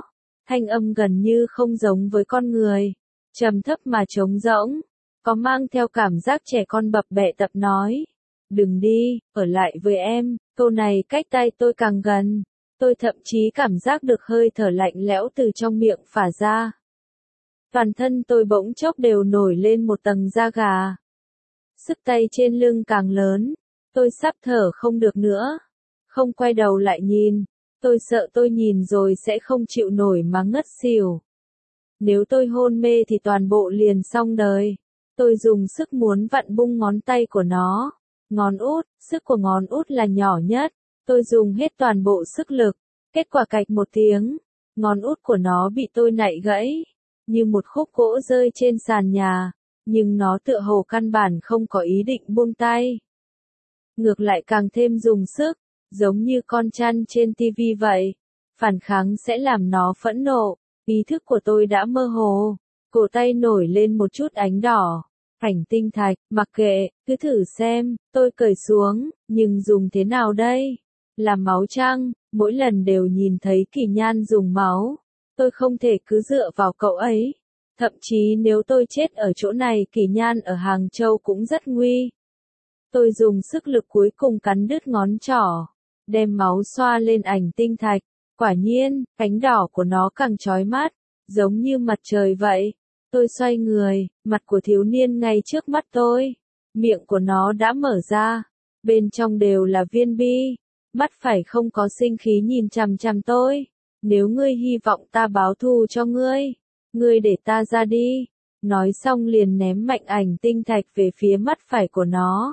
thanh âm gần như không giống với con người, trầm thấp mà trống rỗng, có mang theo cảm giác trẻ con bập bẹ tập nói. Đừng đi, ở lại với em, câu này cách tai tôi càng gần, tôi thậm chí cảm giác được hơi thở lạnh lẽo từ trong miệng phả ra. Toàn thân tôi bỗng chốc đều nổi lên một tầng da gà. Sức tay trên lưng càng lớn, tôi sắp thở không được nữa. Không quay đầu lại nhìn, tôi sợ tôi nhìn rồi sẽ không chịu nổi mà ngất xỉu. Nếu tôi hôn mê thì toàn bộ liền xong đời. Tôi dùng sức muốn vặn bung ngón tay của nó. Ngón út, sức của ngón út là nhỏ nhất. Tôi dùng hết toàn bộ sức lực. Kết quả cạch một tiếng, ngón út của nó bị tôi nạy gãy, như một khúc gỗ rơi trên sàn nhà, nhưng nó tựa hồ căn bản không có ý định buông tay. Ngược lại càng thêm dùng sức, giống như con chăn trên tivi vậy. Phản kháng sẽ làm nó phẫn nộ, ý thức của tôi đã mơ hồ, cổ tay nổi lên một chút ánh đỏ. Hành tinh thạch, mặc kệ, cứ thử xem, tôi cởi xuống, nhưng dùng thế nào đây? Làm máu chăng? Mỗi lần đều nhìn thấy Kỳ Nhan dùng máu. Tôi không thể cứ dựa vào cậu ấy. Thậm chí nếu tôi chết ở chỗ này Kỳ Nhan ở Hàng Châu cũng rất nguy. Tôi dùng sức lực cuối cùng cắn đứt ngón trỏ, đem máu xoa lên ảnh tinh thạch. Quả nhiên, cánh đỏ của nó càng chói mắt, giống như mặt trời vậy. Tôi xoay người, mặt của thiếu niên ngay trước mắt tôi. Miệng của nó đã mở ra, bên trong đều là viên bi. Mắt phải không có sinh khí nhìn chằm chằm tôi. Nếu ngươi hy vọng ta báo thù cho ngươi, ngươi để ta ra đi. Nói xong liền ném mạnh ảnh tinh thạch về phía mắt phải của nó.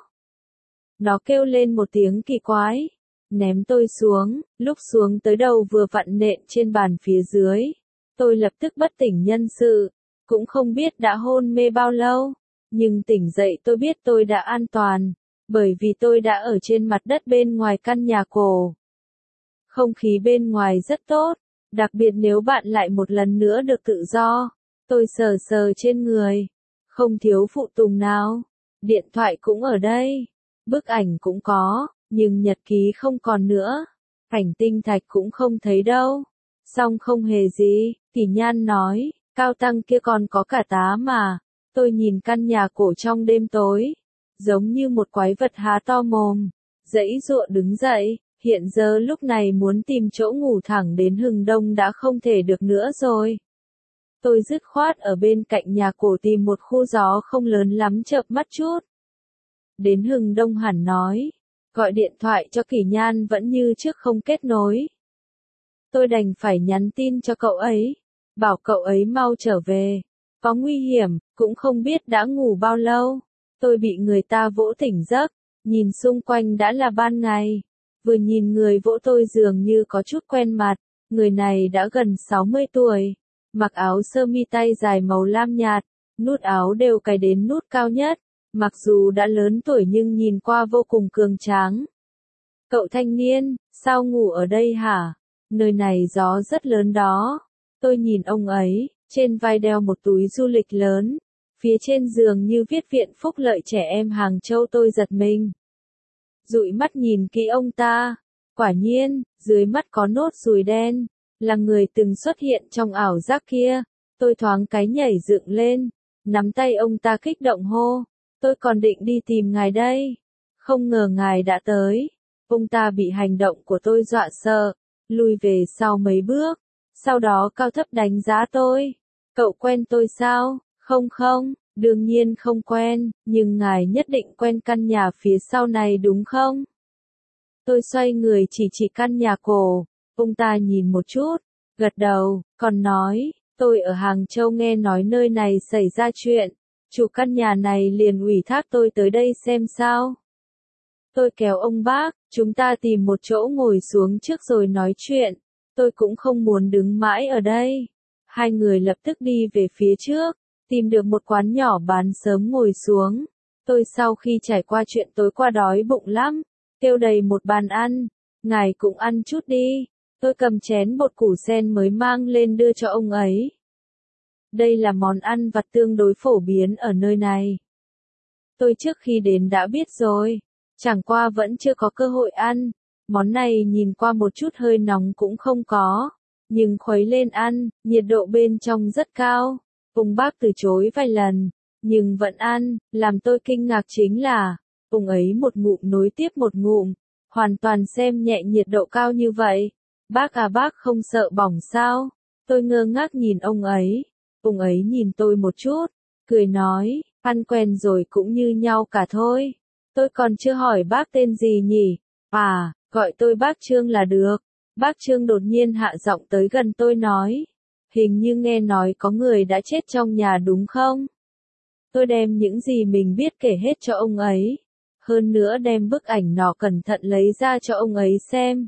Nó kêu lên một tiếng kỳ quái, ném tôi xuống, lúc xuống tới đầu vừa vặn nện trên bàn phía dưới. Tôi lập tức bất tỉnh nhân sự, cũng không biết đã hôn mê bao lâu, nhưng tỉnh dậy tôi biết tôi đã an toàn, bởi vì tôi đã ở trên mặt đất bên ngoài căn nhà cổ. Không khí bên ngoài rất tốt, đặc biệt nếu bạn lại một lần nữa được tự do. Tôi sờ sờ trên người, không thiếu phụ tùng nào, điện thoại cũng ở đây, bức ảnh cũng có, nhưng nhật ký không còn nữa, ảnh tinh thạch cũng không thấy đâu. Xong không hề gì, Kỳ Nhan nói, Cao Tăng kia còn có cả tá mà. Tôi nhìn căn nhà cổ trong đêm tối, giống như một quái vật há to mồm, giãy giụa đứng dậy. Hiện giờ lúc này muốn tìm chỗ ngủ thẳng đến hừng đông đã không thể được nữa rồi. Tôi dứt khoát ở bên cạnh nhà cổ tìm một khu gió không lớn lắm chợp mắt chút. Đến hừng đông hẳn nói, gọi điện thoại cho Kỳ Nhan vẫn như trước không kết nối. Tôi đành phải nhắn tin cho cậu ấy, bảo cậu ấy mau trở về. Có nguy hiểm, cũng không biết đã ngủ bao lâu. Tôi bị người ta vỗ tỉnh giấc, nhìn xung quanh đã là ban ngày. Vừa nhìn người vỗ tôi dường như có chút quen mặt, người này đã gần sáu mươi tuổi, mặc áo sơ mi tay dài màu lam nhạt, nút áo đều cài đến nút cao nhất, mặc dù đã lớn tuổi nhưng nhìn qua vô cùng cường tráng. Cậu thanh niên, sao ngủ ở đây hả? Nơi này gió rất lớn đó. Tôi nhìn ông ấy, trên vai đeo một túi du lịch lớn, phía trên giường như viết Viện Phúc Lợi Trẻ Em Hàng Châu. Tôi giật mình, dụi mắt nhìn kỹ ông ta, quả nhiên, dưới mắt có nốt ruồi đen, là người từng xuất hiện trong ảo giác kia. Tôi thoáng cái nhảy dựng lên, nắm tay ông ta kích động hô, tôi còn định đi tìm ngài đây, không ngờ ngài đã tới. Ông ta bị hành động của tôi dọa sợ, lùi về sau mấy bước, sau đó cao thấp đánh giá tôi, cậu quen tôi sao? Không không. Đương nhiên không quen, nhưng ngài nhất định quen căn nhà phía sau này đúng không? Tôi xoay người chỉ chỉ căn nhà cổ, ông ta nhìn một chút, gật đầu, còn nói, tôi ở Hàng Châu nghe nói nơi này xảy ra chuyện, chủ căn nhà này liền ủy thác tôi tới đây xem sao. Tôi kéo ông bác, chúng ta tìm một chỗ ngồi xuống trước rồi nói chuyện, tôi cũng không muốn đứng mãi ở đây. Hai người lập tức đi về phía trước. Tìm được một quán nhỏ bán sớm ngồi xuống. Tôi sau khi trải qua chuyện tối qua đói bụng lắm, kêu đầy một bàn ăn, ngài cũng ăn chút đi. Tôi cầm chén bột củ sen mới mang lên đưa cho ông ấy. Đây là món ăn vặt tương đối phổ biến ở nơi này. Tôi trước khi đến đã biết rồi, chẳng qua vẫn chưa có cơ hội ăn. Món này nhìn qua một chút hơi nóng cũng không có. nhưng khuấy lên ăn, nhiệt độ bên trong rất cao. Ông bác từ chối vài lần, nhưng vẫn ăn, làm tôi kinh ngạc chính là, ông ấy một ngụm nối tiếp một ngụm, hoàn toàn xem nhẹ nhiệt độ cao như vậy. Bác à bác không sợ bỏng sao? Tôi ngơ ngác nhìn ông ấy. Ông ấy nhìn tôi một chút, cười nói, ăn quen rồi cũng như nhau cả thôi. Tôi còn chưa hỏi bác tên gì nhỉ? À, gọi tôi bác Trương là được. Bác Trương đột nhiên hạ giọng tới gần tôi nói, hình như nghe nói có người đã chết trong nhà đúng không? Tôi đem những gì mình biết kể hết cho ông ấy. Hơn nữa đem bức ảnh nọ cẩn thận lấy ra cho ông ấy xem.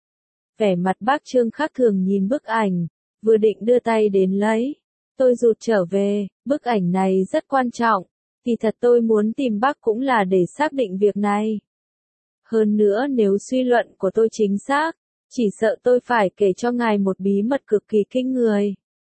Vẻ mặt bác Trương khác thường nhìn bức ảnh, vừa định đưa tay đến lấy. Tôi rụt trở về, bức ảnh này rất quan trọng. Kỳ thật tôi muốn tìm bác cũng là để xác định việc này. Hơn nữa nếu suy luận của tôi chính xác, chỉ sợ tôi phải kể cho ngài một bí mật cực kỳ kinh người.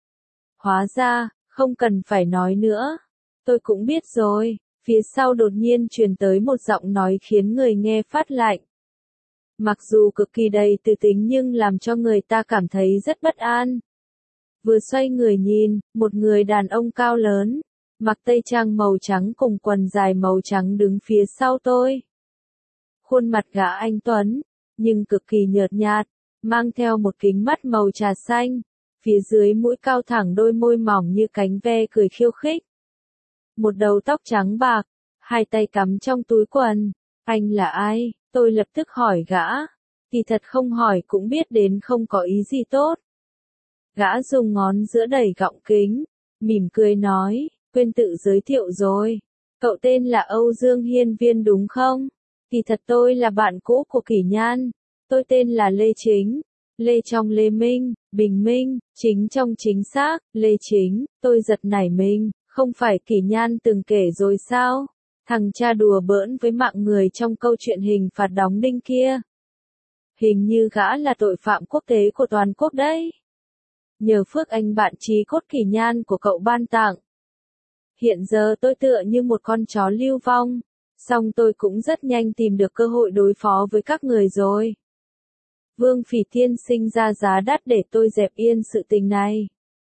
Hóa ra, không cần phải nói nữa. Tôi cũng biết rồi, phía sau đột nhiên truyền tới một giọng nói khiến người nghe phát lạnh. Mặc dù cực kỳ đầy từ tính nhưng làm cho người ta cảm thấy rất bất an. Vừa xoay người nhìn, một người đàn ông cao lớn, mặc tây trang màu trắng cùng quần dài màu trắng đứng phía sau tôi. Khuôn mặt gã anh tuấn, nhưng cực kỳ nhợt nhạt, mang theo một kính mắt màu trà xanh, phía dưới mũi cao thẳng đôi môi mỏng như cánh ve cười khiêu khích. Một đầu tóc trắng bạc, hai tay cắm trong túi quần. Anh là ai? Tôi lập tức hỏi gã. Kỳ thật không hỏi cũng biết đến không có ý gì tốt. Gã dùng ngón giữa đẩy gọng kính, mỉm cười nói, quên tự giới thiệu rồi. Cậu tên là Âu Dương Hiên Viên đúng không? Kỳ thật tôi là bạn cũ của Kỷ Nhan. Tôi tên là Lê Chính. Lê trong Lê Minh, Bình Minh, Chính trong chính xác, Lê Chính. Tôi giật nảy mình, không phải Kỷ Nhan từng kể rồi sao? Thằng cha đùa bỡn với mạng người trong câu chuyện hình phạt đóng đinh kia. Hình như gã là tội phạm quốc tế của toàn quốc đấy. Nhờ phước anh bạn trí cốt Kỷ Nhan của cậu ban tặng. Hiện giờ tôi tựa như một con chó lưu vong, song tôi cũng rất nhanh tìm được cơ hội đối phó với các người rồi. Vương Phỉ tiên sinh ra giá đắt để tôi dẹp yên sự tình này.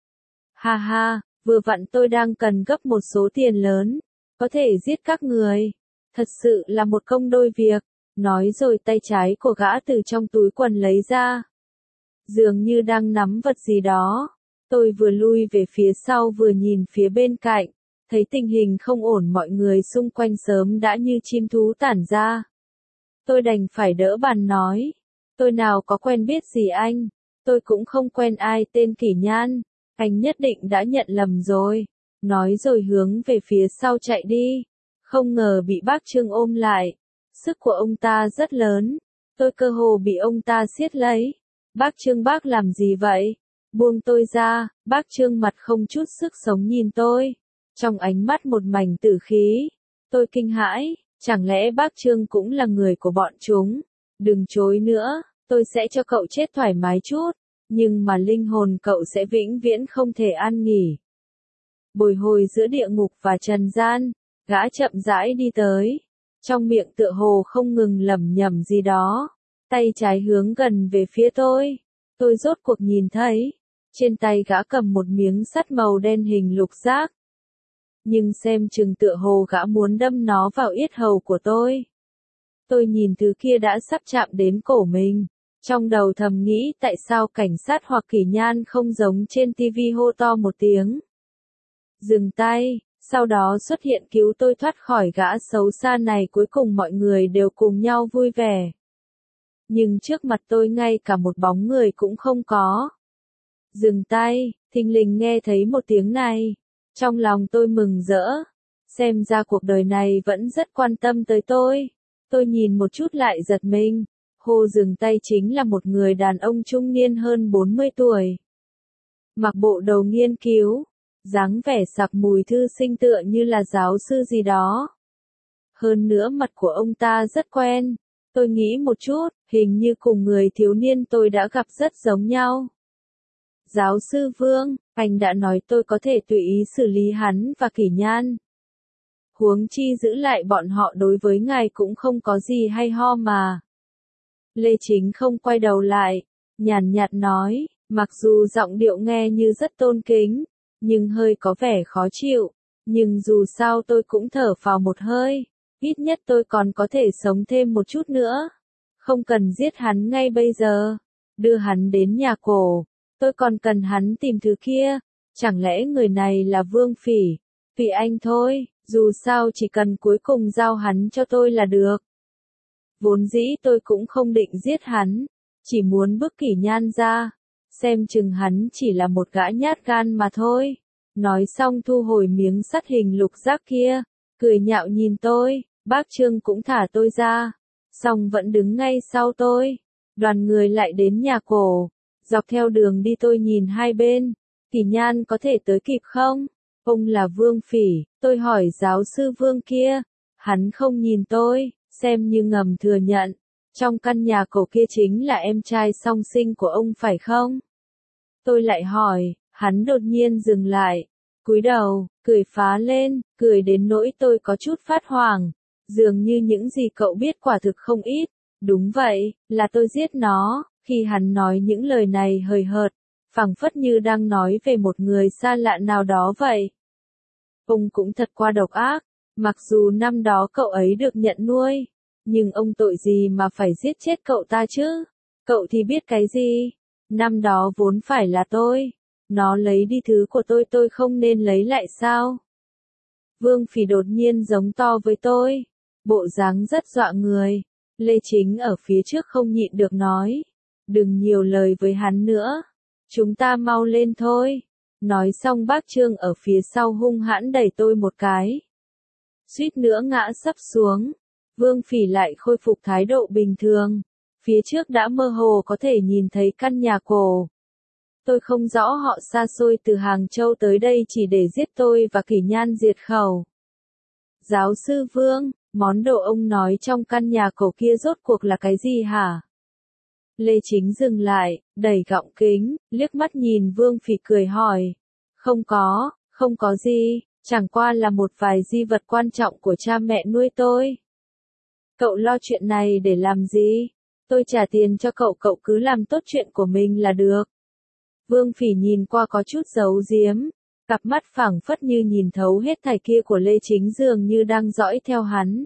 Ha ha, vừa vặn tôi đang cần gấp một số tiền lớn, có thể giết các người. Thật sự là một công đôi việc. Nói rồi tay trái của gã từ trong túi quần lấy ra. Dường như đang nắm vật gì đó. Tôi vừa lui về phía sau vừa nhìn phía bên cạnh. Thấy tình hình không ổn mọi người xung quanh sớm đã như chim thú tản ra. Tôi đành phải đỡ bàn nói. Tôi nào có quen biết gì anh. Tôi cũng không quen ai tên Kỷ Nhan. Anh nhất định đã nhận lầm rồi. Nói rồi hướng về phía sau chạy đi. Không ngờ bị bác Trương ôm lại. Sức của ông ta rất lớn. Tôi cơ hồ bị ông ta siết lấy. Bác Trương bác làm gì vậy? Buông tôi ra. Bác Trương mặt không chút sức sống nhìn tôi. Trong ánh mắt một mảnh tử khí. Tôi kinh hãi. Chẳng lẽ bác Trương cũng là người của bọn chúng? Đừng chối nữa. Tôi sẽ cho cậu chết thoải mái chút. Nhưng mà linh hồn cậu sẽ vĩnh viễn không thể an nghỉ. Bồi hồi giữa địa ngục và trần gian. Gã chậm rãi đi tới. Trong miệng tựa hồ không ngừng lẩm nhẩm gì đó. Tay trái hướng gần về phía tôi. Tôi rốt cuộc nhìn thấy. Trên tay gã cầm một miếng sắt màu đen hình lục giác. Nhưng xem chừng tựa hồ gã muốn đâm nó vào yết hầu của tôi. Tôi nhìn thứ kia đã sắp chạm đến cổ mình. Trong đầu thầm nghĩ tại sao cảnh sát hoặc Kỷ Nhan không giống trên tivi hô to một tiếng. Dừng tay, sau đó xuất hiện cứu tôi thoát khỏi gã xấu xa này, cuối cùng mọi người đều cùng nhau vui vẻ. Nhưng trước mặt tôi ngay cả một bóng người cũng không có. Dừng tay, thình lình nghe thấy một tiếng này. Trong lòng tôi mừng rỡ. Xem ra cuộc đời này vẫn rất quan tâm tới tôi. Tôi nhìn một chút lại giật mình. Hô dừng tay chính là một người đàn ông trung niên hơn bốn mươi tuổi. Mặc bộ đồ nghiên cứu. Dáng vẻ sặc mùi thư sinh tựa như là giáo sư gì đó. Hơn nữa mặt của ông ta rất quen. Tôi nghĩ một chút, hình như cùng người thiếu niên tôi đã gặp rất giống nhau. Giáo sư Vương, anh đã nói tôi có thể tùy ý xử lý hắn và Kỷ Nhan. Huống chi giữ lại bọn họ đối với ngài cũng không có gì hay ho mà. Lê Chính không quay đầu lại, nhàn nhạt nói, Mặc dù giọng điệu nghe như rất tôn kính, nhưng hơi có vẻ khó chịu. Nhưng dù sao tôi cũng thở phào một hơi, ít nhất tôi còn có thể sống thêm một chút nữa. Không cần giết hắn ngay bây giờ, đưa hắn đến nhà cổ, tôi còn cần hắn tìm thứ kia. Chẳng lẽ người này là Vương Phỉ? Vì anh thôi, dù sao chỉ cần cuối cùng giao hắn cho tôi là được. Vốn dĩ tôi cũng không định giết hắn, chỉ muốn bức Kỷ Nhan ra, xem chừng hắn chỉ là một gã nhát gan mà thôi. Nói xong thu hồi miếng sắt hình lục giác kia, cười nhạo nhìn tôi, bác Trương cũng thả tôi ra, xong vẫn đứng ngay sau tôi. Đoàn người lại đến nhà cổ, dọc theo đường đi tôi nhìn hai bên, Kỷ Nhan có thể tới kịp không? Ông là Vương Phỉ, tôi hỏi giáo sư Vương kia, hắn không nhìn tôi, xem như ngầm thừa nhận, trong căn nhà cổ kia chính là em trai song sinh của ông phải không? Tôi lại hỏi, hắn đột nhiên dừng lại, cúi đầu, cười phá lên, cười đến nỗi tôi có chút phát hoảng, dường như những gì cậu biết quả thực không ít. Đúng vậy, là tôi giết nó. Khi hắn nói những lời này hời hợt, phảng phất như đang nói về một người xa lạ nào đó vậy. Ông cũng thật qua độc ác, mặc dù năm đó cậu ấy được nhận nuôi, nhưng ông tội gì mà phải giết chết cậu ta chứ? Cậu thì biết cái gì? Năm đó vốn phải là tôi, nó lấy đi thứ của tôi tôi không nên lấy lại sao? Vương Phỉ đột nhiên giống to với tôi, bộ dáng rất dọa người. Lê Chính ở phía trước không nhịn được nói, đừng nhiều lời với hắn nữa, chúng ta mau lên thôi. Nói xong bác Trương ở phía sau hung hãn đẩy tôi một cái, suýt nữa ngã sấp xuống. Vương Phỉ lại khôi phục thái độ bình thường, phía trước đã mơ hồ có thể nhìn thấy căn nhà cổ. Tôi không rõ họ xa xôi từ Hàng Châu tới đây chỉ để giết tôi và Kỷ Nhan diệt khẩu. Giáo sư Vương, món đồ ông nói trong căn nhà cổ kia rốt cuộc là cái gì hả? Lê Chính dừng lại, đẩy gọng kính, liếc mắt nhìn Vương Phỉ cười hỏi. Không có, không có gì, chẳng qua là một vài di vật quan trọng của cha mẹ nuôi tôi. Cậu lo chuyện này để làm gì? Tôi trả tiền cho cậu, cậu cứ làm tốt chuyện của mình là được. Vương Phỉ nhìn qua có chút giấu giếm, cặp mắt phảng phất như nhìn thấu hết thảy kia của Lê Chính dường như đang dõi theo hắn.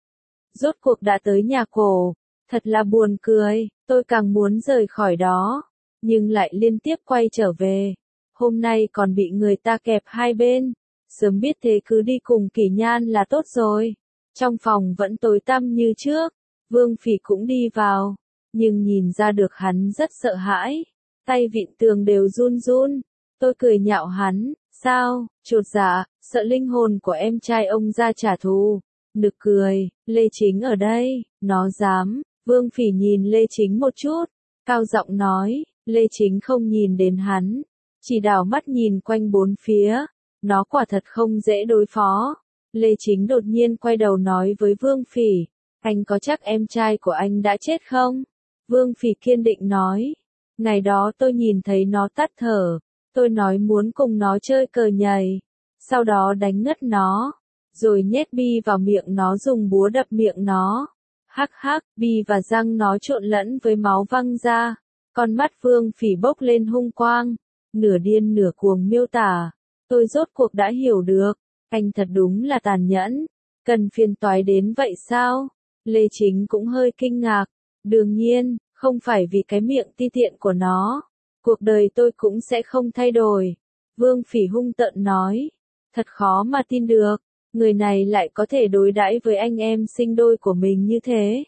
Rốt cuộc đã tới nhà cổ, thật là buồn cười, tôi càng muốn rời khỏi đó, nhưng lại liên tiếp quay trở về. Hôm nay còn bị người ta kẹp hai bên, sớm biết thế cứ đi cùng Kỷ Nhan là tốt rồi. Trong phòng vẫn tối tăm như trước, Vương Phỉ cũng đi vào, nhưng nhìn ra được hắn rất sợ hãi, tay vịn tường đều run run. Tôi cười nhạo hắn, sao, chột dạ, sợ linh hồn của em trai ông ra trả thù. Nực cười, Lê Chính ở đây, nó dám. Vương Phỉ nhìn Lê Chính một chút, cao giọng nói. Lê Chính không nhìn đến hắn, chỉ đảo mắt nhìn quanh bốn phía, nó quả thật không dễ đối phó. Lê Chính đột nhiên quay đầu nói với Vương Phỉ, anh có chắc em trai của anh đã chết không? Vương Phỉ kiên định nói, ngày đó tôi nhìn thấy nó tắt thở, tôi nói muốn cùng nó chơi cờ nhảy, sau đó đánh ngất nó, rồi nhét bi vào miệng nó dùng búa đập miệng nó. Hắc hắc, bi và răng nó trộn lẫn với máu văng ra. Con mắt Vương Phỉ bốc lên hung quang, nửa điên nửa cuồng miêu tả. Tôi rốt cuộc đã hiểu được, anh thật đúng là tàn nhẫn, cần phiền toái đến vậy sao? Lê Chính cũng hơi kinh ngạc, đương nhiên, không phải vì cái miệng ti tiện của nó, cuộc đời tôi cũng sẽ không thay đổi. Vương Phỉ hung tợn nói, thật khó mà tin được, người này lại có thể đối đãi với anh em sinh đôi của mình như thế.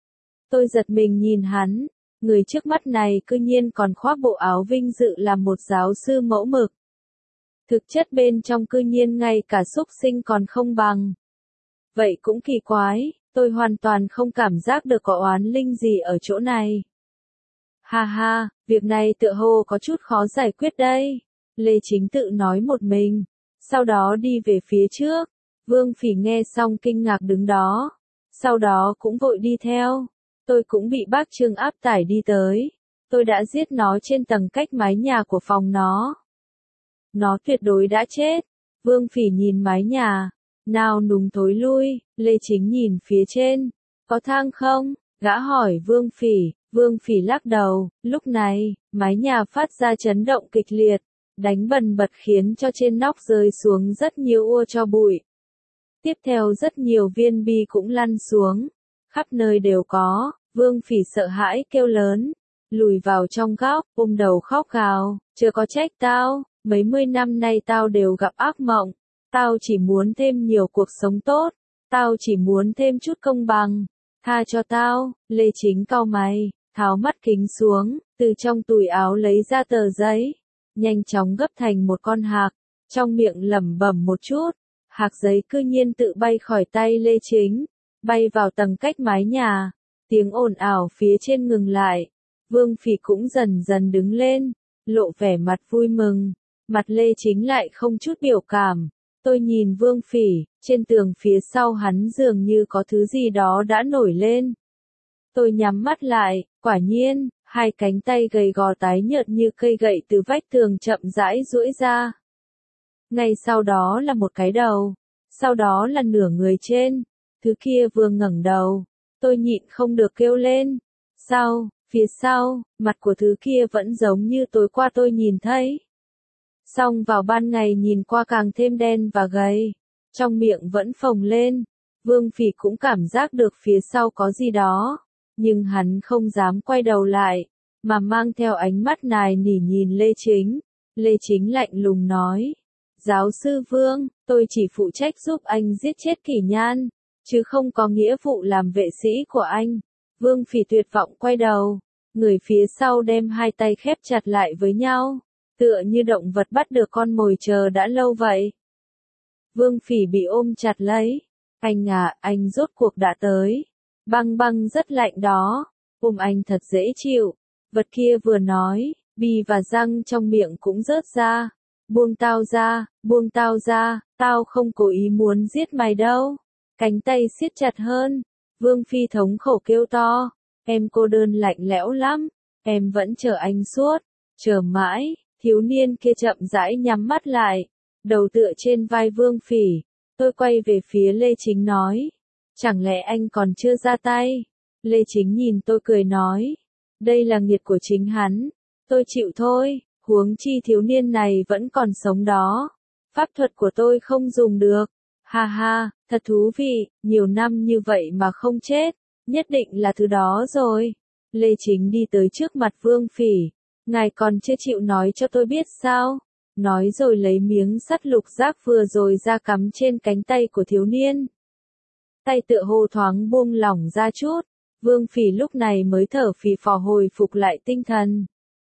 Tôi giật mình nhìn hắn. Người trước mắt này cư nhiên còn khoác bộ áo vinh dự làm một giáo sư mẫu mực. Thực chất bên trong cư nhiên ngay cả súc sinh còn không bằng. Vậy cũng kỳ quái, tôi hoàn toàn không cảm giác được có oán linh gì ở chỗ này. Ha ha, việc này tựa hồ có chút khó giải quyết đây. Lê Chính tự nói một mình, sau đó đi về phía trước. Vương Phỉ nghe xong kinh ngạc đứng đó, sau đó cũng vội đi theo. Tôi cũng bị bác Trương áp tải đi tới. Tôi đã giết nó trên tầng cách mái nhà của phòng nó. Nó tuyệt đối đã chết. Vương Phỉ nhìn mái nhà. Nào núng thối lui. Lê Chính nhìn phía trên. Có thang không? Gã hỏi Vương Phỉ. Vương Phỉ lắc đầu, lúc này, mái nhà phát ra chấn động kịch liệt, đánh bần bật khiến cho trên nóc rơi xuống rất nhiều ua tro bụi. Tiếp theo rất nhiều viên bi cũng lăn xuống, khắp nơi đều có, Vương Phỉ sợ hãi kêu lớn, lùi vào trong góc, ôm đầu khóc gào, chưa có trách tao, mấy mươi năm nay tao đều gặp ác mộng, tao chỉ muốn thêm nhiều cuộc sống tốt, tao chỉ muốn thêm chút công bằng, tha cho tao. Lê Chính cau mày, tháo mắt kính xuống, từ trong túi áo lấy ra tờ giấy, nhanh chóng gấp thành một con hạc, trong miệng lẩm bẩm một chút, hạc giấy cư nhiên tự bay khỏi tay Lê Chính, bay vào tầng cách mái nhà, tiếng ồn ào phía trên ngừng lại, Vương Phỉ cũng dần dần đứng lên, lộ vẻ mặt vui mừng, mặt Lê Chính lại không chút biểu cảm. Tôi nhìn Vương Phỉ, trên tường phía sau hắn dường như có thứ gì đó đã nổi lên. Tôi nhắm mắt lại, quả nhiên, hai cánh tay gầy gò tái nhợt như cây gậy từ vách tường chậm rãi duỗi ra. Ngay sau đó là một cái đầu, sau đó là nửa người trên, thứ kia vừa ngẩng đầu, tôi nhịn không được kêu lên. Sau, phía sau, mặt của thứ kia vẫn giống như tối qua tôi nhìn thấy. Song vào ban ngày nhìn qua càng thêm đen và gầy, trong miệng vẫn phồng lên, Vương Phỉ cũng cảm giác được phía sau có gì đó, nhưng hắn không dám quay đầu lại, mà mang theo ánh mắt nài nỉ nhìn Lê Chính. Lê Chính lạnh lùng nói, giáo sư Vương, tôi chỉ phụ trách giúp anh giết chết Kỷ Nhan, chứ không có nghĩa vụ làm vệ sĩ của anh. Vương Phỉ tuyệt vọng quay đầu, người phía sau đem hai tay khép chặt lại với nhau, tựa như động vật bắt được con mồi chờ đã lâu vậy. Vương Phỉ bị ôm chặt lấy. Anh à, anh rốt cuộc đã tới. Băng băng rất lạnh đó. Ôm anh thật dễ chịu. Vật kia vừa nói, bì và răng trong miệng cũng rớt ra. Buông tao ra, buông tao ra, tao không cố ý muốn giết mày đâu. Cánh tay siết chặt hơn. Vương Phi thống khổ kêu to. Em cô đơn lạnh lẽo lắm. Em vẫn chờ anh suốt. Chờ mãi. Thiếu niên kia chậm rãi nhắm mắt lại, đầu tựa trên vai Vương Phỉ. Tôi quay về phía Lê Chính nói, chẳng lẽ anh còn chưa ra tay? Lê Chính nhìn tôi cười nói, đây là nghiệt của chính hắn, tôi chịu thôi, huống chi thiếu niên này vẫn còn sống đó. Pháp thuật của tôi không dùng được. Ha ha, thật thú vị, nhiều năm như vậy mà không chết, nhất định là thứ đó rồi. Lê Chính đi tới trước mặt Vương Phỉ. Ngài còn chưa chịu nói cho tôi biết sao? Nói rồi lấy miếng sắt lục giác vừa rồi ra cắm trên cánh tay của thiếu niên. Tay tựa hồ thoáng buông lỏng ra chút, Vương Phỉ lúc này mới thở phì phò hồi phục lại tinh thần.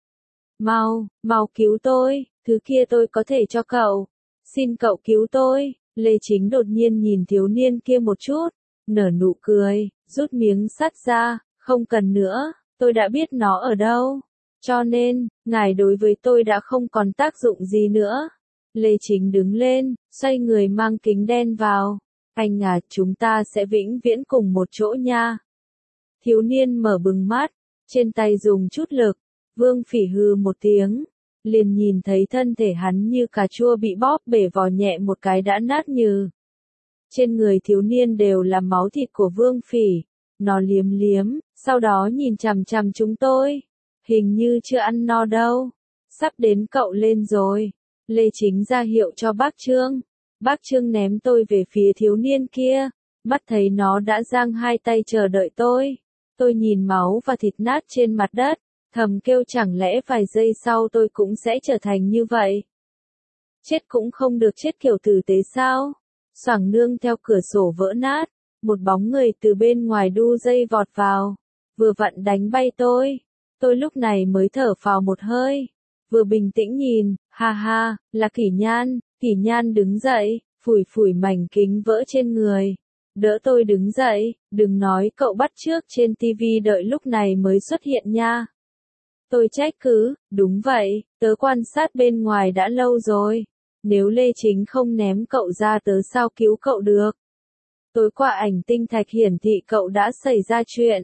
Mau, mau cứu tôi, thứ kia tôi có thể cho cậu. Xin cậu cứu tôi. Lê Chính đột nhiên nhìn thiếu niên kia một chút, nở nụ cười, rút miếng sắt ra, không cần nữa, tôi đã biết nó ở đâu. Cho nên, ngài đối với tôi đã không còn tác dụng gì nữa. Lê Chính đứng lên, xoay người mang kính đen vào. Anh à, chúng ta sẽ vĩnh viễn cùng một chỗ nha. Thiếu niên mở bừng mắt, trên tay dùng chút lực. Vương Phỉ hừ một tiếng, liền nhìn thấy thân thể hắn như cà chua bị bóp bể vò nhẹ một cái đã nát nhừ. Trên người thiếu niên đều là máu thịt của Vương Phỉ. Nó liếm liếm, sau đó nhìn chằm chằm chúng tôi. Hình như chưa ăn no đâu. Sắp đến cậu lên rồi. Lê Chính ra hiệu cho bác Trương. Bác Trương ném tôi về phía thiếu niên kia. Mắt thấy nó đã giang hai tay chờ đợi tôi. Tôi nhìn máu và thịt nát trên mặt đất. Thầm kêu chẳng lẽ vài giây sau tôi cũng sẽ trở thành như vậy. Chết cũng không được chết kiểu tử tế sao. Xoảng nương theo cửa sổ vỡ nát. Một bóng người từ bên ngoài đu dây vọt vào. Vừa vặn đánh bay tôi. Tôi lúc này mới thở phào một hơi, vừa bình tĩnh nhìn, ha ha, là Kỷ Nhan. Kỷ Nhan đứng dậy, phủi phủi mảnh kính vỡ trên người, đỡ tôi đứng dậy, đừng nói cậu bắt chước trên tivi đợi lúc này mới xuất hiện nha. Tôi trách cứ, đúng vậy, tớ quan sát bên ngoài đã lâu rồi, nếu Lê Chính không ném cậu ra tớ sao cứu cậu được. Tối qua ảnh tinh thạch hiển thị cậu đã xảy ra chuyện.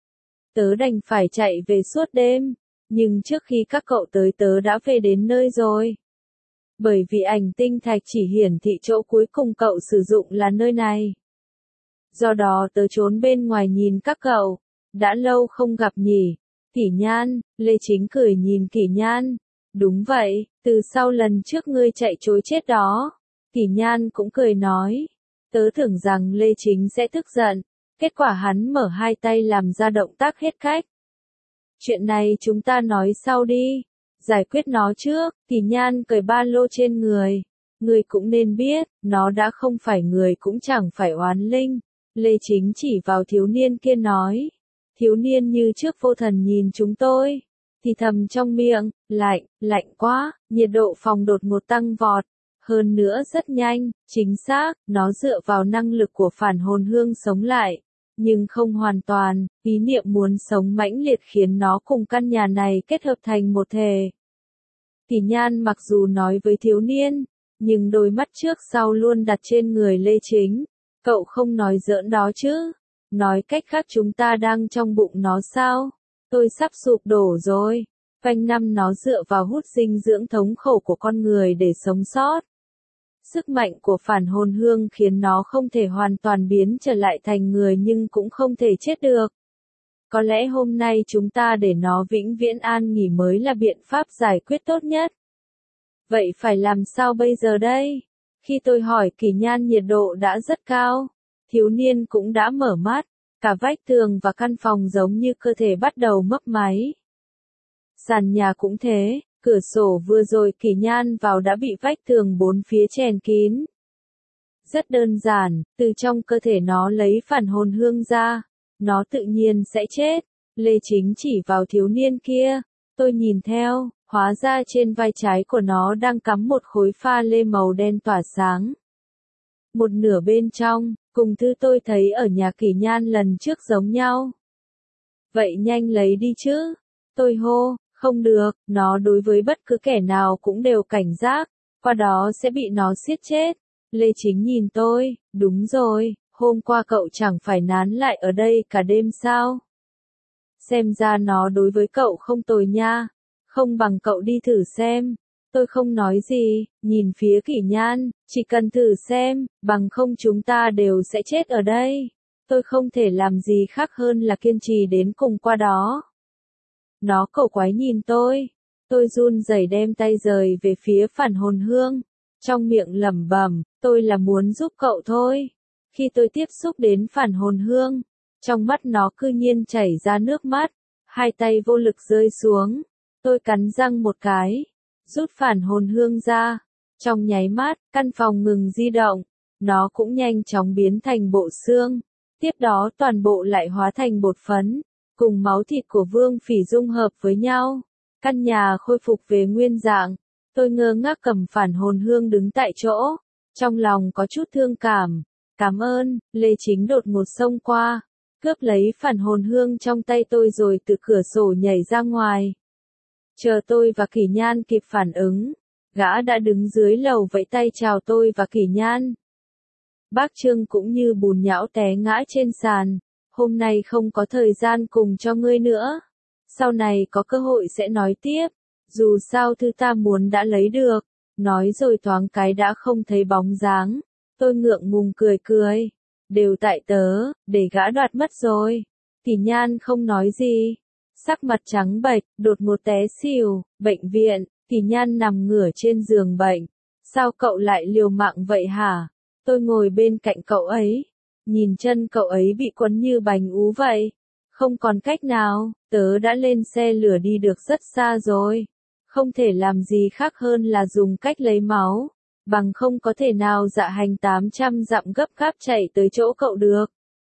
Tớ đành phải chạy về suốt đêm, nhưng trước khi các cậu tới tớ đã về đến nơi rồi. Bởi vì ảnh tinh thạch chỉ hiển thị chỗ cuối cùng cậu sử dụng là nơi này. Do đó tớ trốn bên ngoài nhìn các cậu, đã lâu không gặp nhỉ, Kỷ Nhan, Lê Chính cười nhìn Kỷ Nhan. Đúng vậy, từ sau lần trước ngươi chạy trối chết đó. Kỷ Nhan cũng cười nói. Tớ tưởng rằng Lê Chính sẽ tức giận. Kết quả hắn mở hai tay làm ra động tác hết cách. Chuyện này chúng ta nói sau đi. Giải quyết nó trước. Kỷ Nhan cởi ba lô trên người. Ngươi cũng nên biết, nó đã không phải người cũng chẳng phải oán linh. Lê Chính chỉ vào thiếu niên kia nói. Thiếu niên như trước vô thần nhìn chúng tôi. Thì thầm trong miệng, lạnh, lạnh quá, nhiệt độ phòng đột ngột tăng vọt. Hơn nữa rất nhanh, chính xác, nó dựa vào năng lực của phản hồn hương sống lại. Nhưng không hoàn toàn, ý niệm muốn sống mãnh liệt khiến nó cùng căn nhà này kết hợp thành một thể. Kỷ Nhan mặc dù nói với thiếu niên, nhưng đôi mắt trước sau luôn đặt trên người Lê Chính. Cậu không nói giỡn đó chứ? Nói cách khác chúng ta đang trong bụng nó sao? Tôi sắp sụp đổ rồi. Quanh năm nó dựa vào hút dinh dưỡng thống khổ của con người để sống sót. Sức mạnh của phản hồn hương khiến nó không thể hoàn toàn biến trở lại thành người nhưng cũng không thể chết được. Có lẽ hôm nay chúng ta để nó vĩnh viễn an nghỉ mới là biện pháp giải quyết tốt nhất. Vậy phải làm sao bây giờ đây? Khi tôi hỏi Kỷ Nhan nhiệt độ đã rất cao. Thiếu niên cũng đã mở mắt. Cả vách tường và căn phòng giống như cơ thể bắt đầu mấp máy. Sàn nhà cũng thế, cửa sổ vừa rồi Kỷ Nhan vào đã bị vách tường bốn phía chèn kín. Rất đơn giản, từ trong cơ thể nó lấy phản hồn hương ra, nó tự nhiên sẽ chết. Lê Chính chỉ vào thiếu niên kia, tôi nhìn theo, hóa ra trên vai trái của nó đang cắm một khối pha lê màu đen tỏa sáng. Một nửa bên trong, cùng thứ tôi thấy ở nhà Kỷ Nhan lần trước giống nhau. Vậy nhanh lấy đi chứ. Tôi hô, không được, nó đối với bất cứ kẻ nào cũng đều cảnh giác, qua đó sẽ bị nó siết chết. Lê Chính nhìn tôi, đúng rồi, hôm qua cậu chẳng phải nán lại ở đây cả đêm sao? Xem ra nó đối với cậu không tồi nha, không bằng cậu đi thử xem. Tôi không nói gì, nhìn phía Kỷ Nhan, chỉ cần thử xem, bằng không chúng ta đều sẽ chết ở đây. Tôi không thể làm gì khác hơn là kiên trì đến cùng qua đó. Nó cổ quái nhìn tôi, tôi run rẩy đem tay rời về phía phản hồn hương, trong miệng lẩm bẩm, tôi là muốn giúp cậu thôi. Khi tôi tiếp xúc đến phản hồn hương, trong mắt nó cư nhiên chảy ra nước mắt, hai tay vô lực rơi xuống, tôi cắn răng một cái. Rút phản hồn hương ra. Trong nháy mắt, căn phòng ngừng di động. Nó cũng nhanh chóng biến thành bộ xương. Tiếp đó toàn bộ lại hóa thành bột phấn. Cùng máu thịt của Vương Phỉ dung hợp với nhau. Căn nhà khôi phục về nguyên dạng. Tôi ngơ ngác cầm phản hồn hương đứng tại chỗ. Trong lòng có chút thương cảm. Cảm ơn, Lê Chính đột ngột xông qua. Cướp lấy phản hồn hương trong tay tôi rồi từ cửa sổ nhảy ra ngoài. Chờ tôi và Kỷ Nhan kịp phản ứng, gã đã đứng dưới lầu vẫy tay chào tôi và Kỷ Nhan. Bác Trương cũng như bùn nhão té ngã trên sàn, hôm nay không có thời gian cùng cho ngươi nữa. Sau này có cơ hội sẽ nói tiếp, dù sao thứ ta muốn đã lấy được, nói rồi thoáng cái đã không thấy bóng dáng. Tôi ngượng ngùng cười cười, đều tại tớ, để gã đoạt mất rồi. Kỷ Nhan không nói gì. Sắc mặt trắng bệch, đột ngột té xỉu, bệnh viện, Kỷ Nhan nằm ngửa trên giường bệnh. Sao cậu lại liều mạng vậy hả? Tôi ngồi bên cạnh cậu ấy, nhìn chân cậu ấy bị quấn như bánh ú vậy. Không còn cách nào, tớ đã lên xe lửa đi được rất xa rồi. Không thể làm gì khác hơn là dùng cách lấy máu, bằng không có thể nào dạ hành tám trăm dặm gấp gáp chạy tới chỗ cậu được.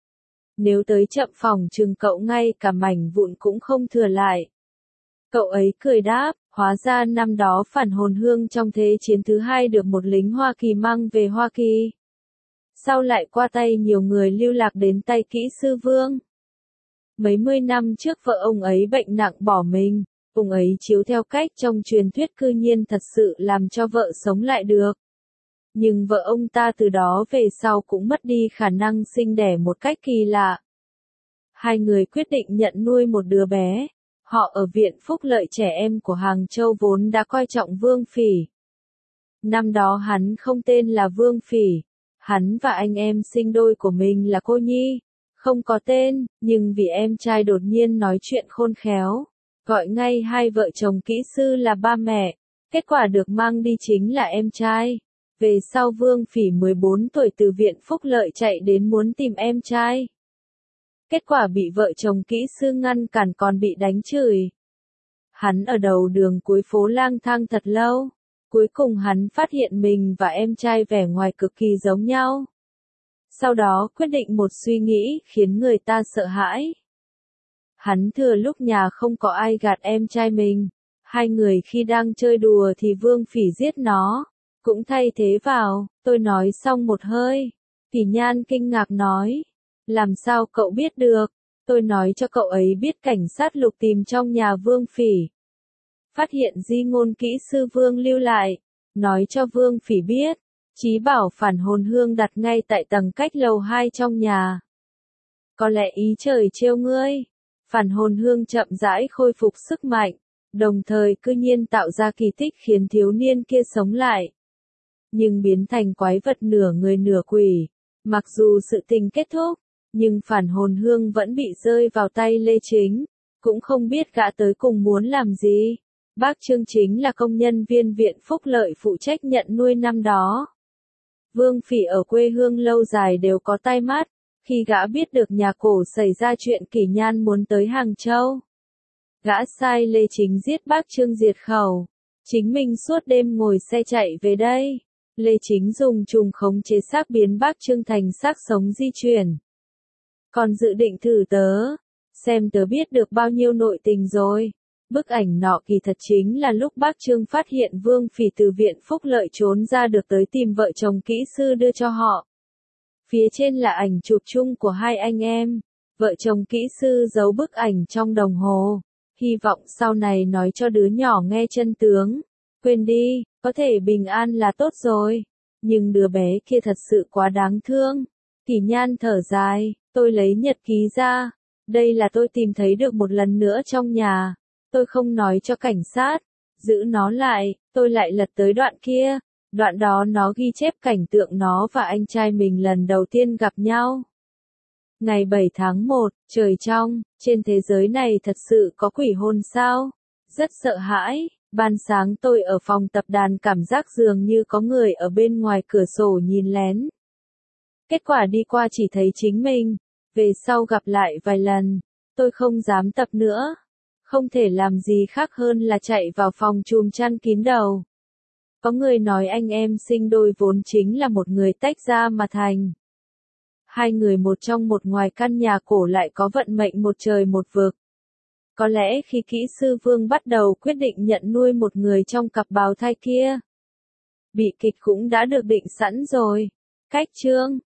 Nếu tới chậm phòng chừng cậu ngay cả mảnh vụn cũng không thừa lại. Cậu ấy cười đáp, hóa ra năm đó phản hồn hương trong thế chiến thứ hai được một lính Hoa Kỳ mang về Hoa Kỳ. Sau lại qua tay nhiều người lưu lạc đến tay kỹ sư Vương. Mấy mươi năm trước vợ ông ấy bệnh nặng bỏ mình, ông ấy chiếu theo cách trong truyền thuyết cư nhiên thật sự làm cho vợ sống lại được. Nhưng vợ ông ta từ đó về sau cũng mất đi khả năng sinh đẻ một cách kỳ lạ. Hai người quyết định nhận nuôi một đứa bé. Họ ở Viện Phúc Lợi Trẻ Em của Hàng Châu vốn đã coi trọng Vương Phỉ. Năm đó hắn không tên là Vương Phỉ. Hắn và anh em sinh đôi của mình là Cô Nhi. Không có tên, nhưng vì em trai đột nhiên nói chuyện khôn khéo, gọi ngay hai vợ chồng kỹ sư là ba mẹ. Kết quả được mang đi chính là em trai. Về sau Vương Phỉ mười bốn tuổi từ viện phúc lợi chạy đến muốn tìm em trai. Kết quả bị vợ chồng kỹ sư ngăn cản còn bị đánh chửi. Hắn ở đầu đường cuối phố lang thang thật lâu. Cuối cùng hắn phát hiện mình và em trai vẻ ngoài cực kỳ giống nhau. Sau đó quyết định một suy nghĩ khiến người ta sợ hãi. Hắn thừa lúc nhà không có ai gạt em trai mình. Hai người khi đang chơi đùa thì Vương Phỉ giết nó. Cũng thay thế vào, tôi nói xong một hơi. Phỉ Nhan kinh ngạc nói. Làm sao cậu biết được? Tôi nói cho cậu ấy biết cảnh sát lục tìm trong nhà Vương Phỉ. Phát hiện di ngôn kỹ sư Vương lưu lại. Nói cho Vương Phỉ biết. Chí bảo phản hồn hương đặt ngay tại tầng cách lầu hai trong nhà. Có lẽ ý trời trêu ngươi. Phản hồn hương chậm rãi khôi phục sức mạnh. Đồng thời cư nhiên tạo ra kỳ tích khiến thiếu niên kia sống lại. Nhưng biến thành quái vật nửa người nửa quỷ. Mặc dù sự tình kết thúc, nhưng phản hồn hương vẫn bị rơi vào tay Lê Chính. Cũng không biết gã tới cùng muốn làm gì. Bác Trương chính là công nhân viên viện phúc lợi phụ trách nhận nuôi năm đó. Vương Phỉ ở quê hương lâu dài đều có tai mắt. Khi gã biết được nhà cổ xảy ra chuyện Kỷ Nhan muốn tới Hàng Châu. Gã sai Lê Chính giết bác Trương diệt khẩu. Chính mình suốt đêm ngồi xe chạy về đây. Lê Chính dùng trùng khống chế xác biến bác Trương thành xác sống di chuyển. Còn dự định thử tớ. Xem tớ biết được bao nhiêu nội tình rồi. Bức ảnh nọ kỳ thật chính là lúc bác Trương phát hiện Vương Phỉ từ viện phúc lợi trốn ra được tới tìm vợ chồng kỹ sư đưa cho họ. Phía trên là ảnh chụp chung của hai anh em. Vợ chồng kỹ sư giấu bức ảnh trong đồng hồ. Hy vọng sau này nói cho đứa nhỏ nghe chân tướng. Quên đi, có thể bình an là tốt rồi. Nhưng đứa bé kia thật sự quá đáng thương. Kỷ Nhan thở dài, tôi lấy nhật ký ra. Đây là tôi tìm thấy được một lần nữa trong nhà. Tôi không nói cho cảnh sát. Giữ nó lại, tôi lại lật tới đoạn kia. Đoạn đó nó ghi chép cảnh tượng nó và anh trai mình lần đầu tiên gặp nhau. Ngày bảy tháng một, trời trong, trên thế giới này thật sự có quỷ hồn sao? Rất sợ hãi, ban sáng tôi ở phòng tập đàn cảm giác dường như có người ở bên ngoài cửa sổ nhìn lén. Kết quả đi qua chỉ thấy chính mình, về sau gặp lại vài lần, tôi không dám tập nữa. Không thể làm gì khác hơn là chạy vào phòng chùm chăn kín đầu. Có người nói anh em sinh đôi vốn chính là một người tách ra mà thành. Hai người một trong một ngoài căn nhà cổ lại có vận mệnh một trời một vực. Có lẽ khi kỹ sư Vương bắt đầu quyết định nhận nuôi một người trong cặp bào thai kia. Bi kịch cũng đã được định sẵn rồi. Cách chương